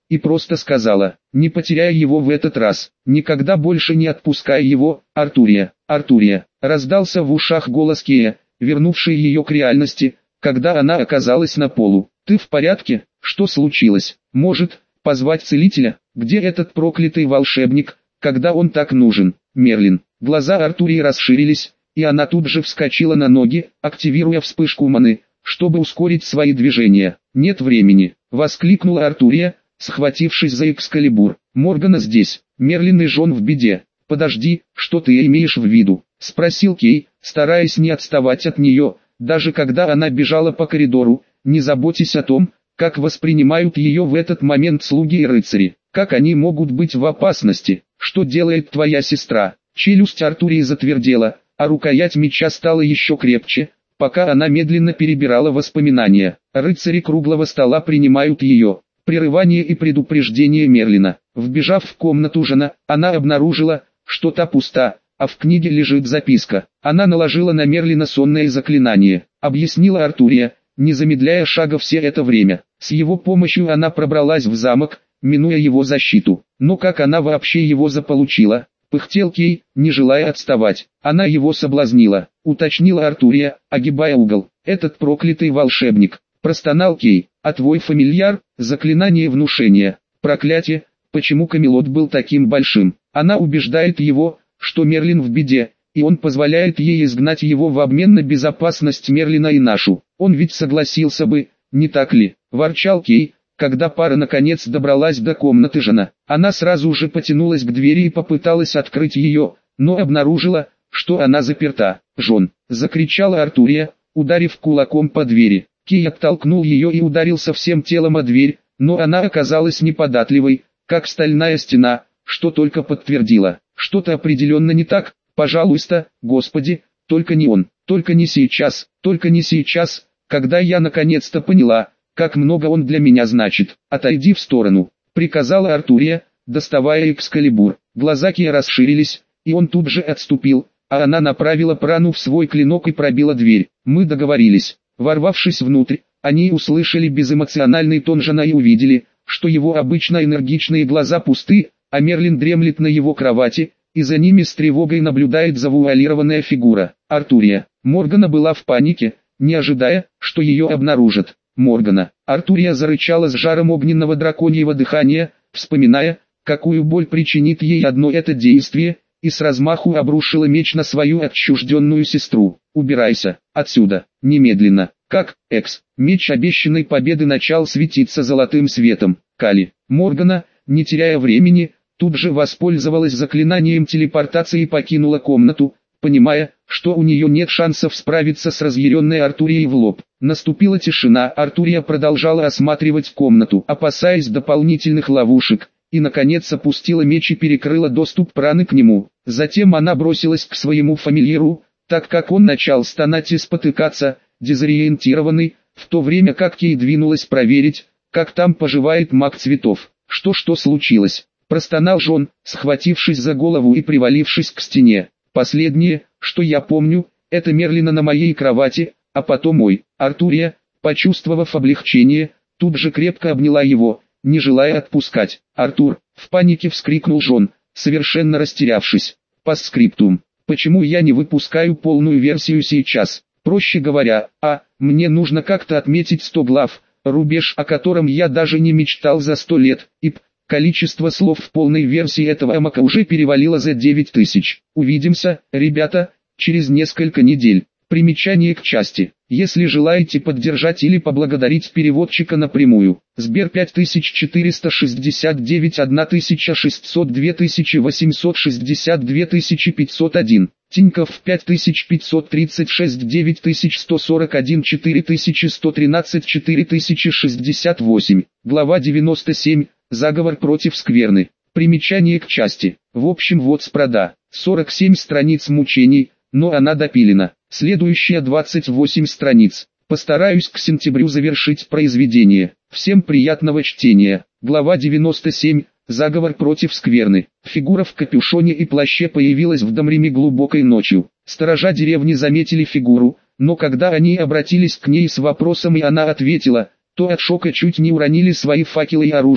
и просто сказала: «Не потеряй его в этот раз, никогда больше не отпускай его, Артурия, Артурия». Раздался в ушах голос Кея, вернувший ее к реальности, когда она оказалась на полу. «Ты в порядке? Что случилось? Может, позвать целителя? Где этот проклятый волшебник, когда он так нужен?» Мерлин. Глаза Артурии расширились, и она тут же вскочила на ноги, активируя вспышку маны, чтобы ускорить свои движения. «Нет времени!» — воскликнула Артурия, схватившись за Экскалибур. «Моргана здесь, Мерлин и Жон в беде». «Подожди, что ты имеешь в виду?» — спросил Кей, стараясь не отставать от нее, даже когда она бежала по коридору. «Не заботьтесь о том, как воспринимают ее в этот момент слуги и рыцари. Как они могут быть в опасности? Что делает твоя сестра?» Челюсть Артурии затвердела, а рукоять меча стала еще крепче, пока она медленно перебирала воспоминания. Рыцари круглого стола принимают ее. Прерывание и предупреждение Мерлина. Вбежав в комнату Жона, она обнаружила, что та пуста, а в книге лежит записка. Она наложила на Мерлина сонное заклинание, объяснила Артурия, не замедляя шага все это время. С его помощью она пробралась в замок, минуя его защиту. Но как она вообще его заполучила? Пыхтел Кей, не желая отставать. Она его соблазнила, уточнила Артурия, огибая угол. «Этот проклятый волшебник», простонал Кей. «А твой фамильяр?» Заклинание внушения. Проклятие, почему Камелот был таким большим? Она убеждает его, что Мерлин в беде, и он позволяет ей изгнать его в обмен на безопасность Мерлина и нашу. Он ведь согласился бы, не так ли? Ворчал Кей, когда пара наконец добралась до комнаты Жона. Она сразу же потянулась к двери и попыталась открыть ее, но обнаружила, что она заперта. «Жон!» — закричала Артурия, ударив кулаком по двери. Кей оттолкнул ее и ударился всем телом о дверь, но она оказалась неподатливой, как стальная стена, что только подтвердило, что-то определенно не так. «Пожалуйста, Господи, только не он, только не сейчас, только не сейчас, когда я наконец-то поняла, как много он для меня значит. Отойди в сторону», — приказала Артурия, доставая Экскалибур. Глаза Кея расширились, и он тут же отступил, а она направила прану в свой клинок и пробила дверь. «Мы договорились». Ворвавшись внутрь, они услышали безэмоциональный тон Жона и увидели, что его обычно энергичные глаза пусты, а Мерлин дремлет на его кровати, и за ними с тревогой наблюдает завуалированная фигура. Артурия. Моргана была в панике, не ожидая, что ее обнаружат. Моргана. Артурия зарычала с жаром огненного драконьего дыхания, вспоминая, какую боль причинит ей одно это действие, и с размаху обрушила меч на свою отчужденную сестру. «Убирайся, отсюда, немедленно!» Как, Экс, меч обещанной победы начал светиться золотым светом. Кали. Моргана, не теряя времени, тут же воспользовалась заклинанием телепортации и покинула комнату, понимая, что у нее нет шансов справиться с разъяренной Артурией в лоб. Наступила тишина, Артурия продолжала осматривать комнату, опасаясь дополнительных ловушек, и наконец опустила меч и перекрыла доступ праны к нему. Затем она бросилась к своему фамильяру, так как он начал стонать и спотыкаться, дезориентированный, в то время как Кей двинулась проверить, как там поживает маг цветов. «Что-что случилось?» – простонал Жон, схватившись за голову и привалившись к стене. «Последнее, что я помню, это Мерлина на моей кровати, а потом мой». Артурия, почувствовав облегчение, тут же крепко обняла его, не желая отпускать. «Артур!» – в панике вскрикнул Жон, совершенно растерявшись. «Постскриптум. Почему я не выпускаю полную версию сейчас? Проще говоря, а, мне нужно как-то отметить сто глав, рубеж, о котором я даже не мечтал за сто лет, и п, количество слов в полной версии этого амака уже перевалило за девять тысяч. Увидимся, ребята, через несколько недель». Примечание к части. Если желаете поддержать или поблагодарить переводчика напрямую, Сбер пять тысяч четыреста шестьдесят девять тысяча шестьсот два тысячи восемьсот шестьдесят два тысячи пятьсот один, Тинькофф пять тысяч пятьсот тридцать шесть девять тысяч сто сорок один четыре тысячи сто тринадцать четыре тысячи шестьдесят восемь, глава девяносто семь, заговор против скверны. Примечание к части. В общем вот спрода, сорок семь страниц мучений, но она допилена. Следующие двадцать восемь страниц. Постараюсь к сентябрю завершить произведение. Всем приятного чтения. Глава девяносто семь. Заговор против скверны. Фигура в капюшоне и плаще появилась в Домриме глубокой ночью. Сторожа деревни заметили фигуру, но когда они обратились к ней с вопросом и она ответила, то от шока чуть не уронили свои факелы и оружие,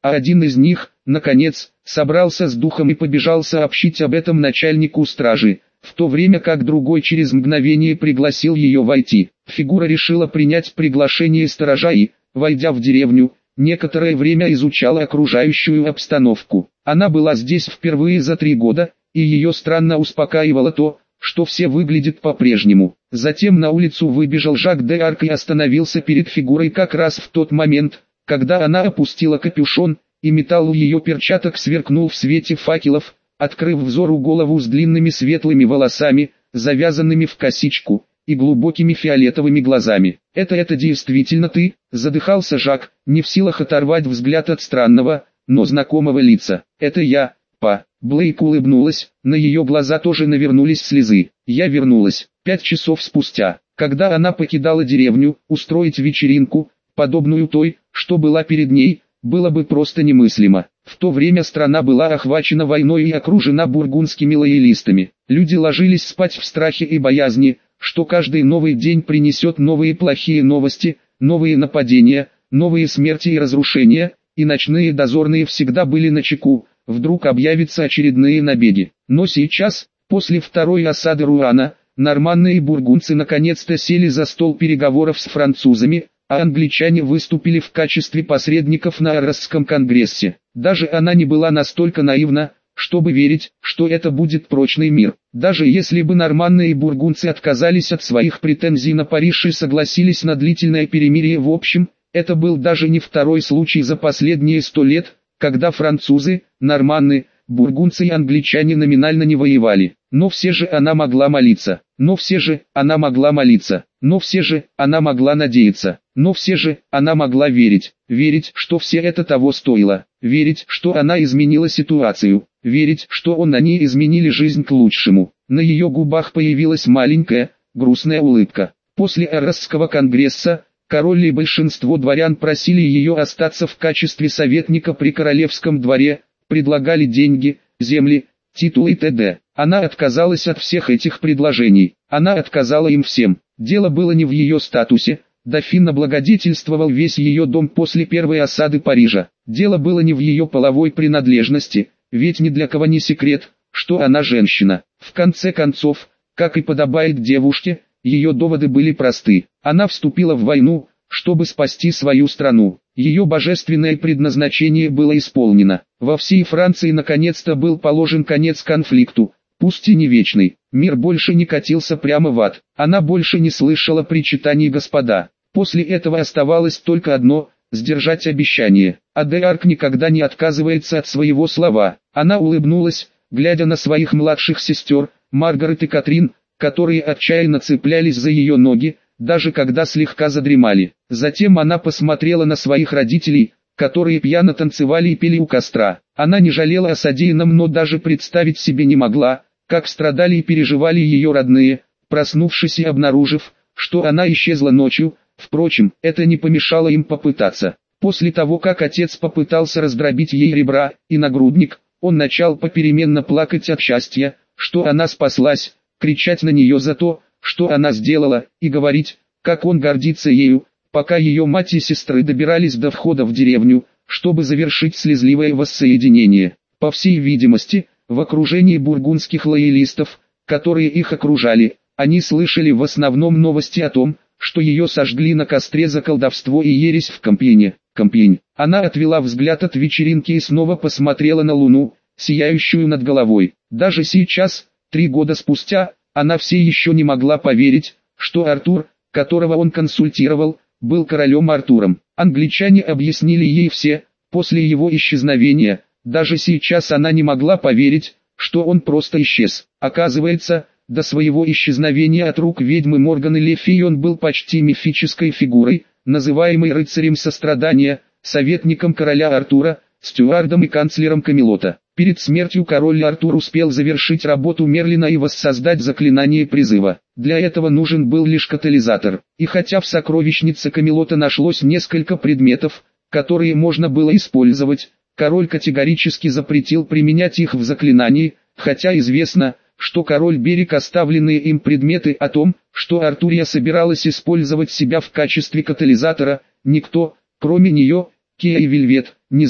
а один из них, наконец, собрался с духом и побежал сообщить об этом начальнику стражи, в то время как другой через мгновение пригласил ее войти. Фигура решила принять приглашение сторожа и, войдя в деревню, некоторое время изучала окружающую обстановку. Она была здесь впервые за три года, и ее странно успокаивало то, что все выглядит по-прежнему. Затем на улицу выбежал Жак де Арк и остановился перед фигурой как раз в тот момент, когда она опустила капюшон, и металл ее перчаток сверкнул в свете факелов, открыв взору голову с длинными светлыми волосами, завязанными в косичку, и глубокими фиолетовыми глазами. «Это это действительно ты?» – задыхался Жак, не в силах оторвать взгляд от странного, но знакомого лица. «Это я, па». Блейк улыбнулась, на ее глаза тоже навернулись слезы. «Я вернулась. Пять часов спустя, когда она покидала деревню, устроить вечеринку, подобную той, что была перед ней, было бы просто немыслимо. В то время страна была охвачена войной и окружена бургундскими лоялистами. Люди ложились спать в страхе и боязни, что каждый новый день принесет новые плохие новости, новые нападения, новые смерти и разрушения, и ночные дозорные всегда были начеку, вдруг объявятся очередные набеги. Но сейчас, после второй осады Руана, норманны и бургундцы наконец-то сели за стол переговоров с французами, а англичане выступили в качестве посредников на Арросском конгрессе. Даже она не была настолько наивна, чтобы верить, что это будет прочный мир. Даже если бы норманны и бургундцы отказались от своих претензий на Париж и согласились на длительное перемирие в общем, это был даже не второй случай за последние сто лет, когда французы, норманны, бургундцы и англичане номинально не воевали. Но все же она могла молиться, но все же она могла молиться, но все же она могла надеяться, но все же она могла верить, верить, что все это того стоило, верить, что она изменила ситуацию, верить, что он они изменили жизнь к лучшему. На ее губах появилась маленькая, грустная улыбка. После Арросского конгресса, король и большинство дворян просили ее остаться в качестве советника при королевском дворе, предлагали деньги, земли, титулы и т.д. Она отказалась от всех этих предложений, она отказала им всем. Дело было не в ее статусе, дофин облагодетельствовал весь ее дом после первой осады Парижа. Дело было не в ее половой принадлежности, ведь ни для кого не секрет, что она женщина. В конце концов, как и подобает девушке, ее доводы были просты. Она вступила в войну, чтобы спасти свою страну. Ее божественное предназначение было исполнено. Во всей Франции наконец-то был положен конец конфликту, пусть и не вечный. Мир больше не катился прямо в ад. Она больше не слышала причитаний господа. После этого оставалось только одно – сдержать обещание. А де Арк никогда не отказывается от своего слова. Она улыбнулась, глядя на своих младших сестер, Маргарет и Катрин, которые отчаянно цеплялись за ее ноги, даже когда слегка задремали. Затем она посмотрела на своих родителей, которые пьяно танцевали и пели у костра. Она не жалела о содеянном, но даже представить себе не могла, как страдали и переживали ее родные, проснувшись и обнаружив, что она исчезла ночью. Впрочем, это не помешало им попытаться. После того, как отец попытался раздробить ей ребра и нагрудник, он начал попеременно плакать от счастья, что она спаслась, кричать на нее за то, что она сделала, и говорить, как он гордится ею, пока ее мать и сестры добирались до входа в деревню, чтобы завершить слезливое воссоединение. По всей видимости, в окружении бургундских лоялистов, которые их окружали, они слышали в основном новости о том, что ее сожгли на костре за колдовство и ересь в Компьене. Компьень. Она отвела взгляд от вечеринки и снова посмотрела на луну, сияющую над головой. Даже сейчас, три года спустя, она все еще не могла поверить, что Артур, которого он консультировал, был королем Артуром. Англичане объяснили ей все, после его исчезновения, даже сейчас она не могла поверить, что он просто исчез. Оказывается, до своего исчезновения от рук ведьмы Морганы Le Fay он был почти мифической фигурой, называемой рыцарем сострадания, советником короля Артура, стюардом и канцлером Камелота. Перед смертью король Артур успел завершить работу Мерлина и воссоздать заклинание призыва. Для этого нужен был лишь катализатор. И хотя в сокровищнице Камелота нашлось несколько предметов, которые можно было использовать, король категорически запретил применять их в заклинании, хотя известно, что король берег оставленные им предметы. О том, что Артурия собиралась использовать себя в качестве катализатора, никто, кроме нее, Кея и Вельвет, не знал.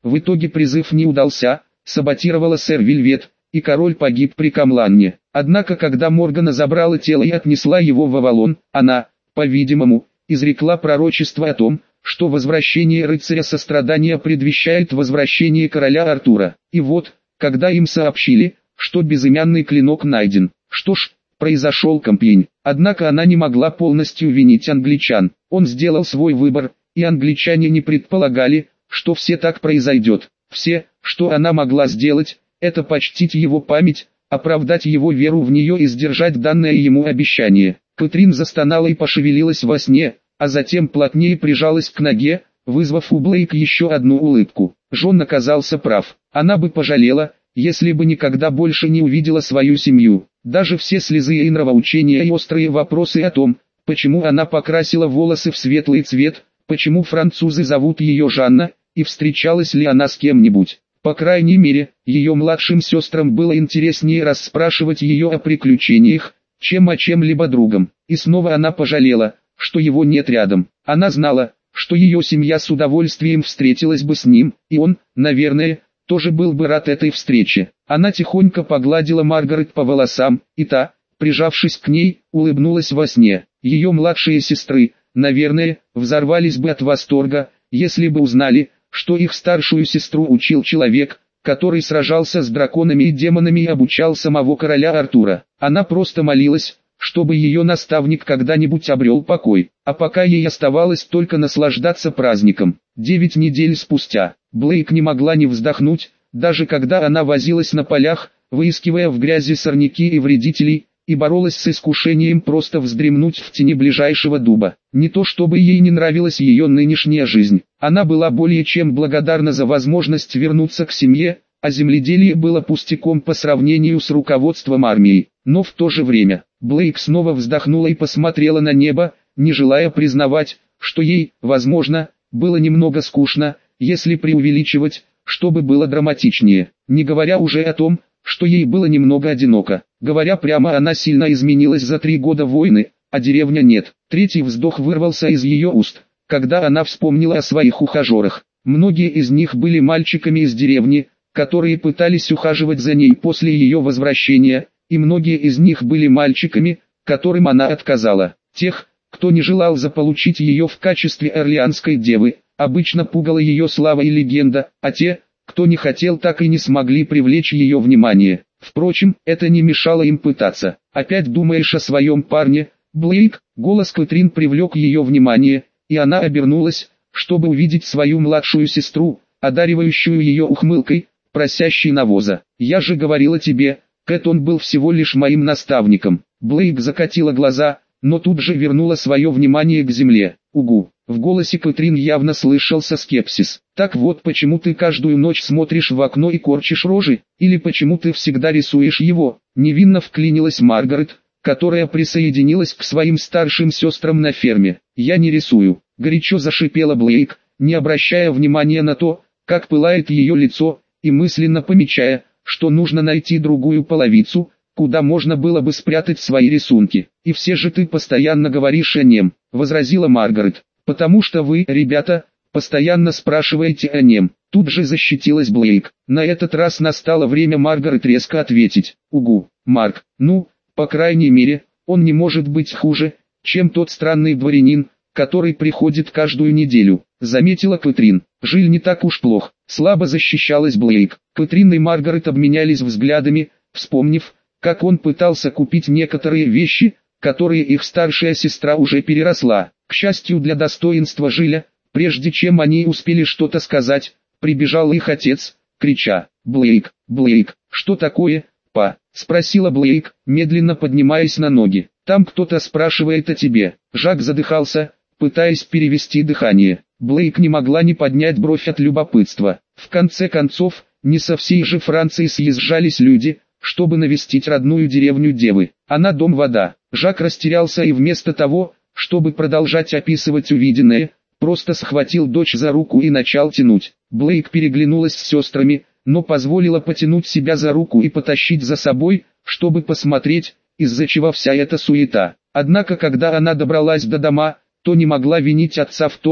В итоге призыв не удался, саботировала сэр Вильвет, и король погиб при Камланне. Однако когда Моргана забрала тело и отнесла его в Авалон, она, по-видимому, изрекла пророчество о том, что возвращение рыцаря сострадания предвещает возвращение короля Артура. И вот, когда им сообщили, что безымянный клинок найден, что ж, произошел кампень. Однако она не могла полностью винить англичан. Он сделал свой выбор, и англичане не предполагали, что все так произойдет. Все, что она могла сделать, это почтить его память, оправдать его веру в нее и сдержать данное ему обещание. Кэтрин застонала и пошевелилась во сне, а затем плотнее прижалась к ноге, вызвав у Блейк еще одну улыбку. Джон оказался прав. Она бы пожалела, если бы никогда больше не увидела свою семью. Даже все слезы и нравоучения и острые вопросы о том, почему она покрасила волосы в светлый цвет, почему французы зовут ее Жанна, и встречалась ли она с кем-нибудь. По крайней мере, ее младшим сестрам было интереснее расспрашивать ее о приключениях, чем о чем-либо другом. И снова она пожалела, что его нет рядом. Она знала, что ее семья с удовольствием встретилась бы с ним, и он, наверное, тоже был бы рад этой встрече. Она тихонько погладила Маргарет по волосам, и та, прижавшись к ней, улыбнулась во сне. Ее младшие сестры, наверное, взорвались бы от восторга, если бы узнали, что их старшую сестру учил человек, который сражался с драконами и демонами и обучал самого короля Артура. Она просто молилась, чтобы ее наставник когда-нибудь обрел покой, а пока ей оставалось только наслаждаться праздником. Девять недель спустя, Блейк не могла не вздохнуть, даже когда она возилась на полях, выискивая в грязи сорняки и вредителей, и боролась с искушением просто вздремнуть в тени ближайшего дуба. Не то чтобы ей не нравилась ее нынешняя жизнь, она была более чем благодарна за возможность вернуться к семье, а земледелие было пустяком по сравнению с руководством армией. Но в то же время, Блейк снова вздохнула и посмотрела на небо, не желая признавать, что ей, возможно, было немного скучно, если преувеличивать, чтобы было драматичнее, не говоря уже о том, что ей было немного одиноко. Говоря прямо, она сильно изменилась за три года войны, а деревня нет. Третий вздох вырвался из ее уст, когда она вспомнила о своих ухажерах. Многие из них были мальчиками из деревни, которые пытались ухаживать за ней после ее возвращения, и многие из них были мальчиками, которым она отказала. Тех, кто не желал заполучить ее в качестве орлеанской девы, обычно пугала ее слава и легенда, а те, кто не хотел, так и не смогли привлечь ее внимание. Впрочем, это не мешало им пытаться. «Опять думаешь о своем парне, Блейк?» Голос Кэтрин привлек ее внимание, и она обернулась, чтобы увидеть свою младшую сестру, одаривающую ее ухмылкой, просящей навоза. «Я же говорила тебе, Кэт, он был всего лишь моим наставником». Блейк закатила глаза, но тут же вернула свое внимание к земле. «Угу». В голосе Кэтрин явно слышался скепсис. «Так вот почему ты каждую ночь смотришь в окно и корчишь рожи? Или почему ты всегда рисуешь его?» Невинно вклинилась Маргарет, которая присоединилась к своим старшим сестрам на ферме. «Я не рисую», — горячо зашипела Блейк, не обращая внимания на то, как пылает ее лицо, и мысленно помечая, что нужно найти другую половицу, куда можно было бы спрятать свои рисунки. «И все же ты постоянно говоришь о нем», — возразила Маргарет. «Потому что вы, ребята, постоянно спрашиваете о нем». Тут же защитилась Блейк. На этот раз настало время Маргарет резко ответить. «Угу, Марк, ну, по крайней мере, он не может быть хуже, чем тот странный дворянин, который приходит каждую неделю», заметила Кэтрин. «Жиль не так уж плох», слабо защищалась Блейк. Кэтрин и Маргарет обменялись взглядами, вспомнив, как он пытался купить некоторые вещи, которые их старшая сестра уже переросла. К счастью для достоинства Жиля, прежде чем они успели что-то сказать, прибежал их отец, крича: «Блейк, Блейк, что такое, па?» — спросила Блейк, медленно поднимаясь на ноги. «Там кто-то спрашивает о тебе». Жак задыхался, пытаясь перевести дыхание. Блейк не могла не поднять бровь от любопытства. В конце концов, не со всей же Франции съезжались люди, чтобы навестить родную деревню девы. Она дом-вода. Жак растерялся и вместо того, чтобы продолжать описывать увиденное, просто схватил дочь за руку и начал тянуть. Блейк переглянулась с сестрами, но позволила потянуть себя за руку и потащить за собой, чтобы посмотреть, из-за чего вся эта суета. Однако когда она добралась до дома, то не могла винить отца в том,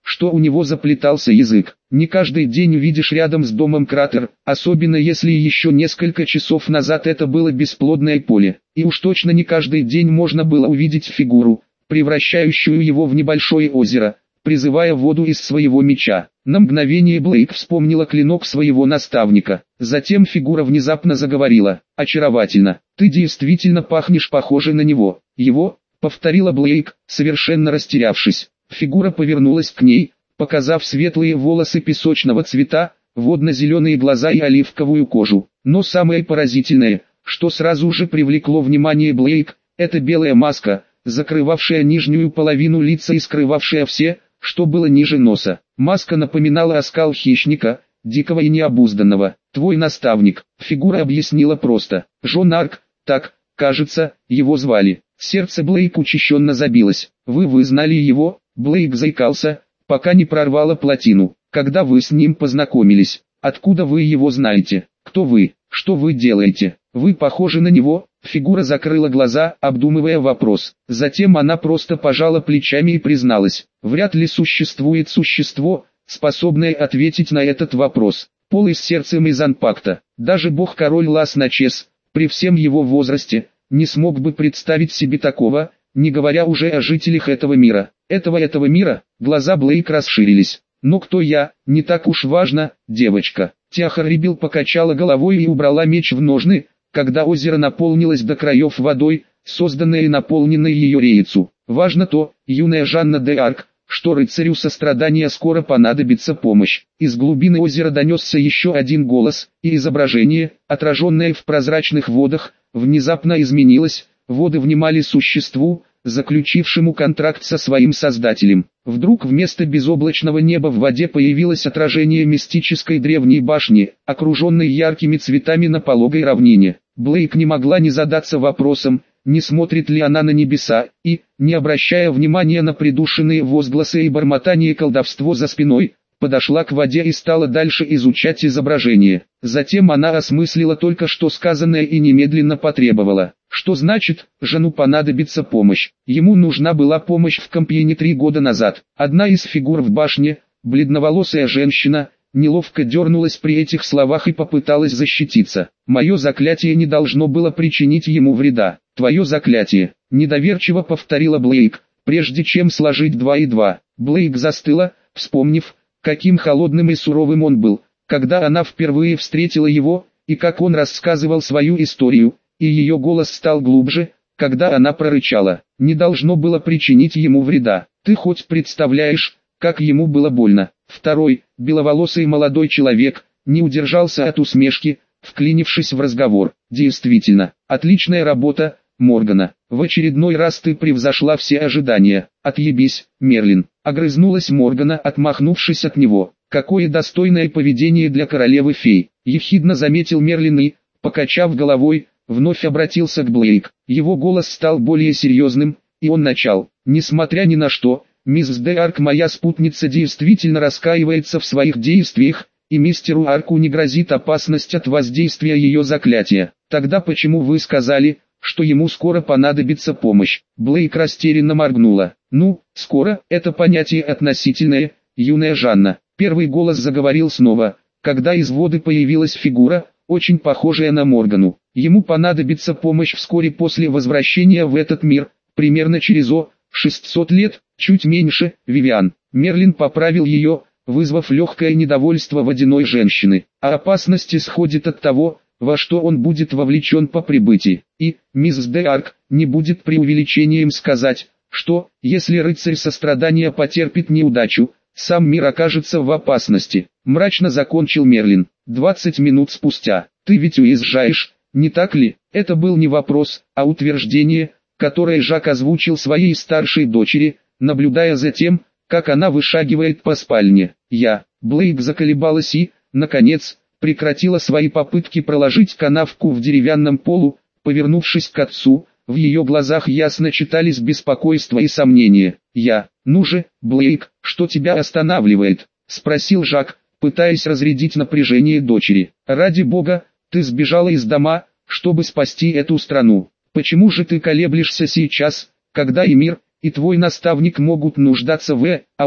что у него заплетался язык. Не каждый день увидишь рядом с домом кратер, особенно если еще несколько часов назад это было бесплодное поле. И уж точно не каждый день можно было увидеть фигуру, превращающую его в небольшое озеро, призывая воду из своего меча. На мгновение Блейк вспомнила клинок своего наставника. Затем фигура внезапно заговорила. «Очаровательно. Ты действительно пахнешь похоже на него». «Его?» — повторила Блейк, совершенно растерявшись. Фигура повернулась к ней, показав светлые волосы песочного цвета, водно-зеленые глаза и оливковую кожу. Но самое поразительное, что сразу же привлекло внимание Блейк, это белая маска, закрывавшая нижнюю половину лица и скрывавшая все, что было ниже носа. Маска напоминала оскал хищника, дикого и необузданного. «Твой наставник», — фигура объяснила просто. «Жон Арк, так, кажется, его звали». Сердце Блейк учащенно забилось. «Вы вы знали его?» Блейк заикался, пока не прорвало плотину. «Когда вы с ним познакомились? Откуда вы его знаете? Кто вы? Что вы делаете? Вы похожи на него?» Фигура закрыла глаза, обдумывая вопрос. Затем она просто пожала плечами и призналась. «Вряд ли существует существо, способное ответить на этот вопрос. Пол из сердцем из Анпакта. Даже бог-король Лас-Начес, при всем его возрасте, не смог бы представить себе такого, не говоря уже о жителях этого мира. Этого этого мира?» Глаза Блейк расширились. «Но кто я, не так уж важно, девочка». Тиахарибил покачала головой и убрала меч в ножны, когда озеро наполнилось до краев водой, созданной и наполненной ее рейцу. «Важно то, юная Жанна де Арк, что рыцарю сострадания скоро понадобится помощь». Из глубины озера донесся еще один голос, и изображение, отраженное в прозрачных водах, внезапно изменилось. Воды внимали существу, заключившему контракт со своим создателем. Вдруг вместо безоблачного неба в воде появилось отражение мистической древней башни, окруженной яркими цветами на пологой равнине. Блейк не могла не задаться вопросом, не смотрит ли она на небеса, и, не обращая внимания на придушенные возгласы и бормотание колдовство за спиной, подошла к воде и стала дальше изучать изображение. Затем она осмыслила только что сказанное и немедленно потребовала. Что значит, Жану понадобится помощь? Ему нужна была помощь в Компьене три года назад. Одна из фигур в башне, бледноволосая женщина, неловко дернулась при этих словах и попыталась защититься. «Мое заклятие не должно было причинить ему вреда». «Твое заклятие», — недоверчиво повторила Блейк, прежде чем сложить два и два. Блейк застыла, вспомнив, каким холодным и суровым он был, когда она впервые встретила его, и как он рассказывал свою историю, и ее голос стал глубже, когда она прорычала. «Не должно было причинить ему вреда. Ты хоть представляешь, как ему было больно?» Второй, беловолосый молодой человек, не удержался от усмешки, вклинившись в разговор. «Действительно, отличная работа, Моргана. В очередной раз ты превзошла все ожидания. Отъебись, Мерлин», — огрызнулась Моргана, отмахнувшись от него. «Какое достойное поведение для королевы-фей», — ехидно заметил Мерлин и, покачав головой, вновь обратился к Блейк. Его голос стал более серьезным, и он начал. «Несмотря ни на что, мисс де Арк, моя спутница, действительно раскаивается в своих действиях, и мистеру Арку не грозит опасность от воздействия ее заклятия. Тогда почему вы сказали, что ему скоро понадобится помощь?» Блейк растерянно моргнула. «Ну, скоро, это понятие относительное, юная Жанна». Первый голос заговорил снова, когда из воды появилась фигура, очень похожая на Моргану. «Ему понадобится помощь вскоре после возвращения в этот мир, примерно через о шестьсот лет, чуть меньше, Вивиан». Мерлин поправил ее, вызвав легкое недовольство водяной женщины. «А опасность исходит от того, во что он будет вовлечен по прибытии. И, мисс де Арк, не будет преувеличением сказать, что, если рыцарь сострадания потерпит неудачу, сам мир окажется в опасности», — мрачно закончил Мерлин. «Двадцать минут спустя. Ты ведь уезжаешь, не так ли?» Это был не вопрос, а утверждение, которое Жак озвучил своей старшей дочери, наблюдая за тем, как она вышагивает по спальне. «Я». Блейк заколебалась и, наконец, прекратила свои попытки проложить канавку в деревянном полу, повернувшись к отцу. В ее глазах ясно читались беспокойство и сомнения. «Я». «Ну же, Блейк, что тебя останавливает?» — спросил Жак, пытаясь разрядить напряжение дочери. «Ради бога, ты сбежала из дома, чтобы спасти эту страну. Почему же ты колеблешься сейчас, когда и мир, и твой наставник могут нуждаться в... Ауф».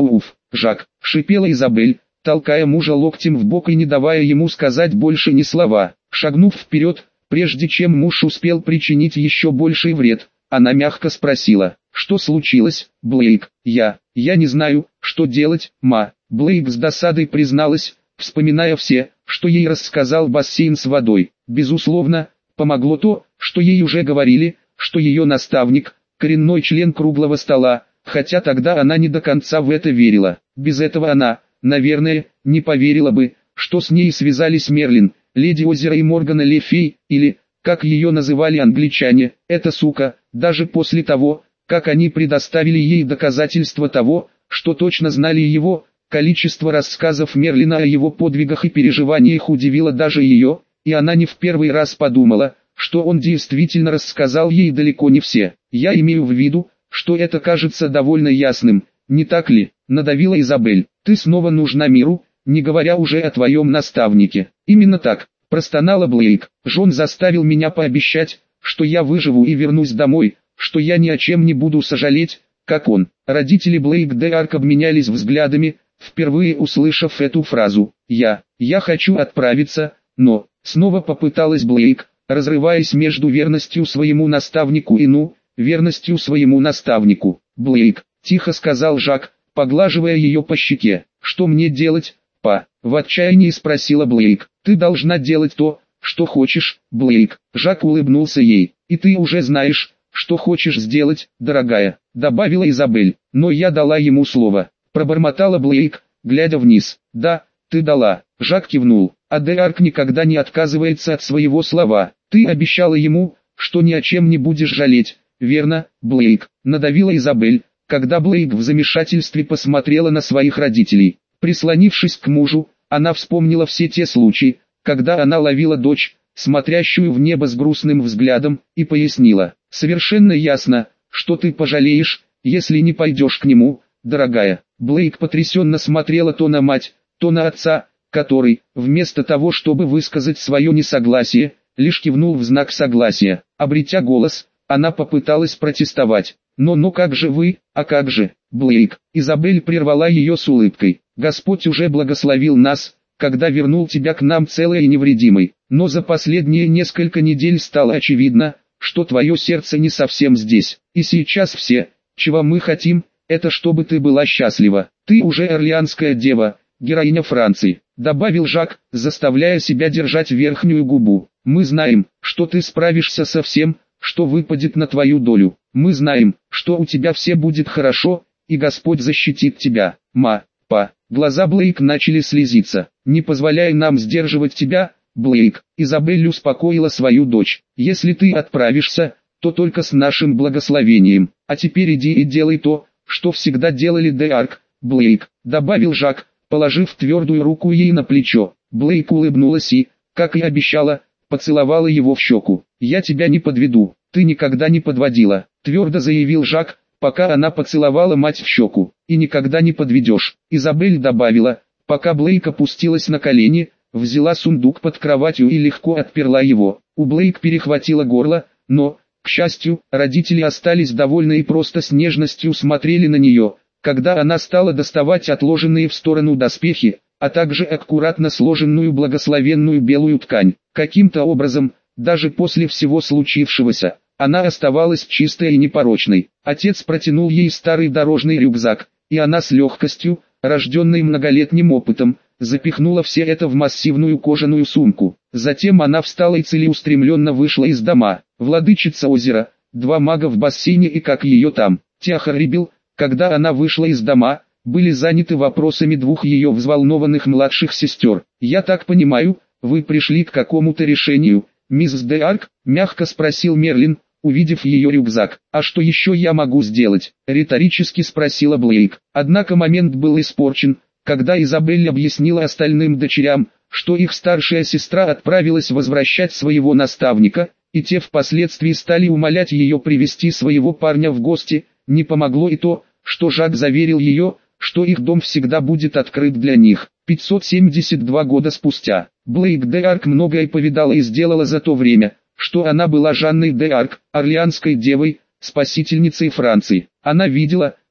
Жак!» — шипела Изабель, толкая мужа локтем в бок и не давая ему сказать больше ни слова. Шагнув вперед, прежде чем муж успел причинить еще больший вред, она мягко спросила: «Что случилось, Блейк?» «Я... я не знаю, что делать, ма». Блейк с досадой призналась, вспоминая все, что ей рассказал бассейн с водой. Безусловно, помогло то, что ей уже говорили, что ее наставник – коренной член круглого стола, хотя тогда она не до конца в это верила. Без этого она, наверное, не поверила бы, что с ней связались Мерлин, Леди Озера и Моргана Le Fay, или, как ее называли англичане, эта сука, даже после того, как они предоставили ей доказательства того, что точно знали его. Количество рассказов Мерлина о его подвигах и переживаниях удивило даже ее, и она не в первый раз подумала, что он действительно рассказал ей далеко не все. «Я имею в виду, что это кажется довольно ясным, не так ли?» — надавила Изабель. «Ты снова нужна миру, не говоря уже о твоем наставнике». «Именно так», — простонала Блейк. «Джон заставил меня пообещать, что я выживу и вернусь домой, что я ни о чем не буду сожалеть, как он». Родители Блейк де Арк обменялись взглядами, впервые услышав эту фразу. «Я, я хочу отправиться, но...» Снова попыталась Блейк, разрываясь между верностью своему наставнику и ну, верностью своему наставнику. «Блейк», — тихо сказал Жак, поглаживая ее по щеке. «Что мне делать, па?» — в отчаянии спросила Блейк. «Ты должна делать то, что хочешь, Блейк». Жак улыбнулся ей. «И ты уже знаешь, что хочешь сделать, дорогая», — добавила Изабель. «Но я дала ему слово», — пробормотала Блейк, глядя вниз. «Да, ты дала». Жак кивнул. «А де Арк никогда не отказывается от своего слова. Ты обещала ему, что ни о чем не будешь жалеть, верно, Блейк?» — надавила Изабель, когда Блейк в замешательстве посмотрела на своих родителей. Прислонившись к мужу, она вспомнила все те случаи, когда она ловила дочь, смотрящую в небо с грустным взглядом, и пояснила: «Совершенно ясно, что ты пожалеешь, если не пойдешь к нему, дорогая». Блейк потрясенно смотрела то на мать, то на отца, который, вместо того чтобы высказать свое несогласие, лишь кивнул в знак согласия. Обретя голос, она попыталась протестовать. «Но, но как же вы, а как же, Блейк?» Изабель прервала ее с улыбкой. «Господь уже благословил нас, когда вернул тебя к нам целой и невредимой. Но за последние несколько недель стало очевидно, что твое сердце не совсем здесь. И сейчас все, чего мы хотим, это чтобы ты была счастлива. Ты уже орлеанская дева, героиня Франции», — добавил Жак, заставляя себя держать верхнюю губу. «Мы знаем, что ты справишься со всем, что выпадет на твою долю. Мы знаем, что у тебя все будет хорошо, и Господь защитит тебя, ма, па». Глаза Блейк начали слезиться. «Не позволяй нам сдерживать тебя, Блейк». Изабель успокоила свою дочь. «Если ты отправишься, то только с нашим благословением. А теперь иди и делай то, что всегда делали де Арк, Блейк», — добавил Жак, положив твердую руку ей на плечо. Блейк улыбнулась и, как и обещала, поцеловала его в щеку. «Я тебя не подведу, ты никогда не подводила», — твердо заявил Жак, пока она поцеловала мать в щеку. «И никогда не подведешь», — Изабель добавила, пока Блейк опустилась на колени, взяла сундук под кроватью и легко отперла его. У Блейк перехватило горло, но, к счастью, родители остались довольны и просто с нежностью смотрели на нее, когда она стала доставать отложенные в сторону доспехи, а также аккуратно сложенную благословенную белую ткань. Каким-то образом, даже после всего случившегося, она оставалась чистой и непорочной. Отец протянул ей старый дорожный рюкзак, и она с легкостью, рожденной многолетним опытом, запихнула все это в массивную кожаную сумку. Затем она встала и целеустремленно вышла из дома. Владычица озера, два мага в бассейне и как ее там, Тиахар Рибил, когда она вышла из дома, были заняты вопросами двух ее взволнованных младших сестер. «Я так понимаю, вы пришли к какому-то решению, мисс де Арк?» — мягко спросил Мерлин, увидев ее рюкзак. «А что еще я могу сделать?» — риторически спросила Блейк. Однако момент был испорчен, когда Изабель объяснила остальным дочерям, что их старшая сестра отправилась возвращать своего наставника, и те впоследствии стали умолять ее привести своего парня в гости. Не помогло и то, что Жак заверил ее, что их дом всегда будет открыт для них. пятьсот семьдесят два года спустя, Блейк де Арк многое повидала и сделала за то время, что она была Жанной де Арк, орлеанской девой, спасительницей Франции. Она видела,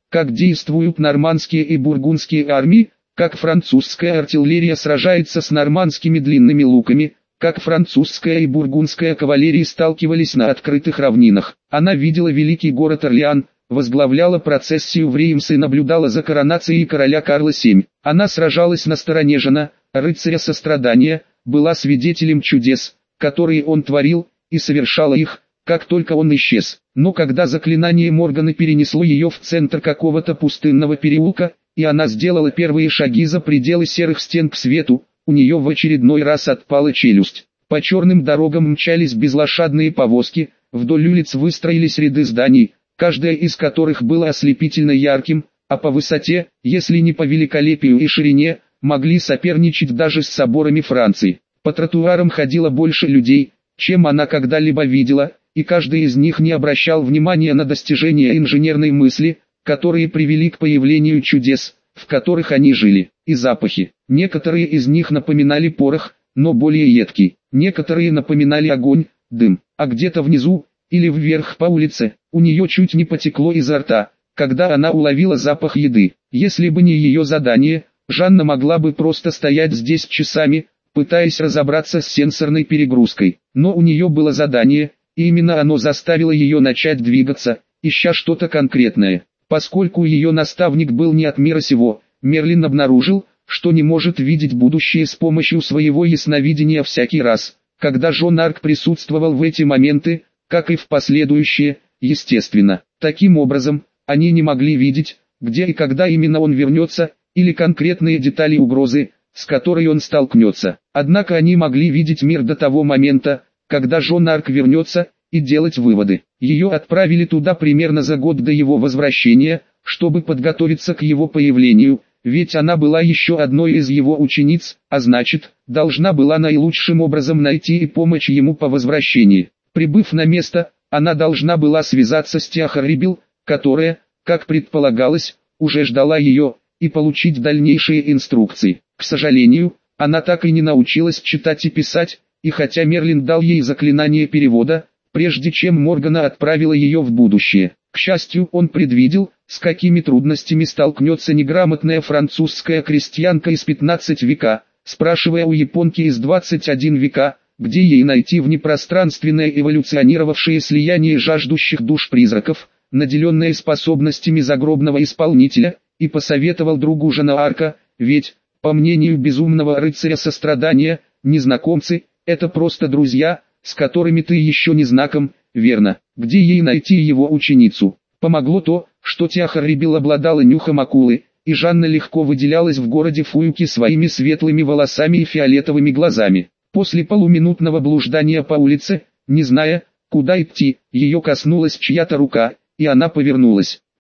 как действуют нормандские и бургундские армии, как французская артиллерия сражается с нормандскими длинными луками, как французская и бургундская кавалерии сталкивались на открытых равнинах. Она видела великий город Орлеан, возглавляла процессию в Реймс и наблюдала за коронацией короля Карла седьмого. Она сражалась на стороне Жана, рыцаря сострадания, была свидетелем чудес, которые он творил, и совершала их, как только он исчез. Но когда заклинание Морганы перенесло ее в центр какого-то пустынного переулка, и она сделала первые шаги за пределы серых стен к свету, у нее в очередной раз отпала челюсть. По черным дорогам мчались безлошадные повозки, вдоль улиц выстроились ряды зданий, каждое из которых было ослепительно ярким, а по высоте, если не по великолепию и ширине, могли соперничать даже с соборами Франции. По тротуарам ходило больше людей, чем она когда-либо видела, и каждый из них не обращал внимания на достижения инженерной мысли, которые привели к появлению чудес, в которых они жили. И запахи. Некоторые из них напоминали порох, но более едкий. Некоторые напоминали огонь, дым. А где-то внизу, или вверх по улице, у нее чуть не потекло изо рта, когда она уловила запах еды. Если бы не ее задание, Жанна могла бы просто стоять здесь часами, пытаясь разобраться с сенсорной перегрузкой. Но у нее было задание, и именно оно заставило ее начать двигаться, ища что-то конкретное. Поскольку ее наставник был не от мира сего, Мерлин обнаружил, что не может видеть будущее с помощью своего ясновидения всякий раз, когда Жон Арк присутствовал в эти моменты, как и в последующие, естественно. Таким образом, они не могли видеть, где и когда именно он вернется, или конкретные детали угрозы, с которой он столкнется. Однако они могли видеть мир до того момента, когда Жон Арк вернется, и делать выводы. Ее отправили туда примерно за год до его возвращения, чтобы подготовиться к его появлению, ведь она была еще одной из его учениц, а значит, должна была наилучшим образом найти и помочь ему по возвращении. Прибыв на место, она должна была связаться с Тиахарибил, которая, как предполагалось, уже ждала ее, и получить дальнейшие инструкции. К сожалению, она так и не научилась читать и писать, и хотя Мерлин дал ей заклинание перевода, прежде чем Моргана отправила ее в будущее. К счастью, он предвидел, с какими трудностями столкнется неграмотная французская крестьянка из пятнадцатого века, спрашивая у японки из двадцатого первого века, где ей найти внепространственное эволюционировавшее слияние жаждущих душ призраков, наделенное способностями загробного исполнителя, и посоветовал другу Жана Арка, ведь, по мнению безумного рыцаря сострадания, незнакомцы – это просто друзья, с которыми ты еще не знаком, верно, где ей найти его ученицу. Помогло то, что Тиахарибил обладала нюхом акулы, и Жанна легко выделялась в городе Фуюки своими светлыми волосами и фиолетовыми глазами. После полуминутного блуждания по улице, не зная, куда идти, ее коснулась чья-то рука, и она повернулась.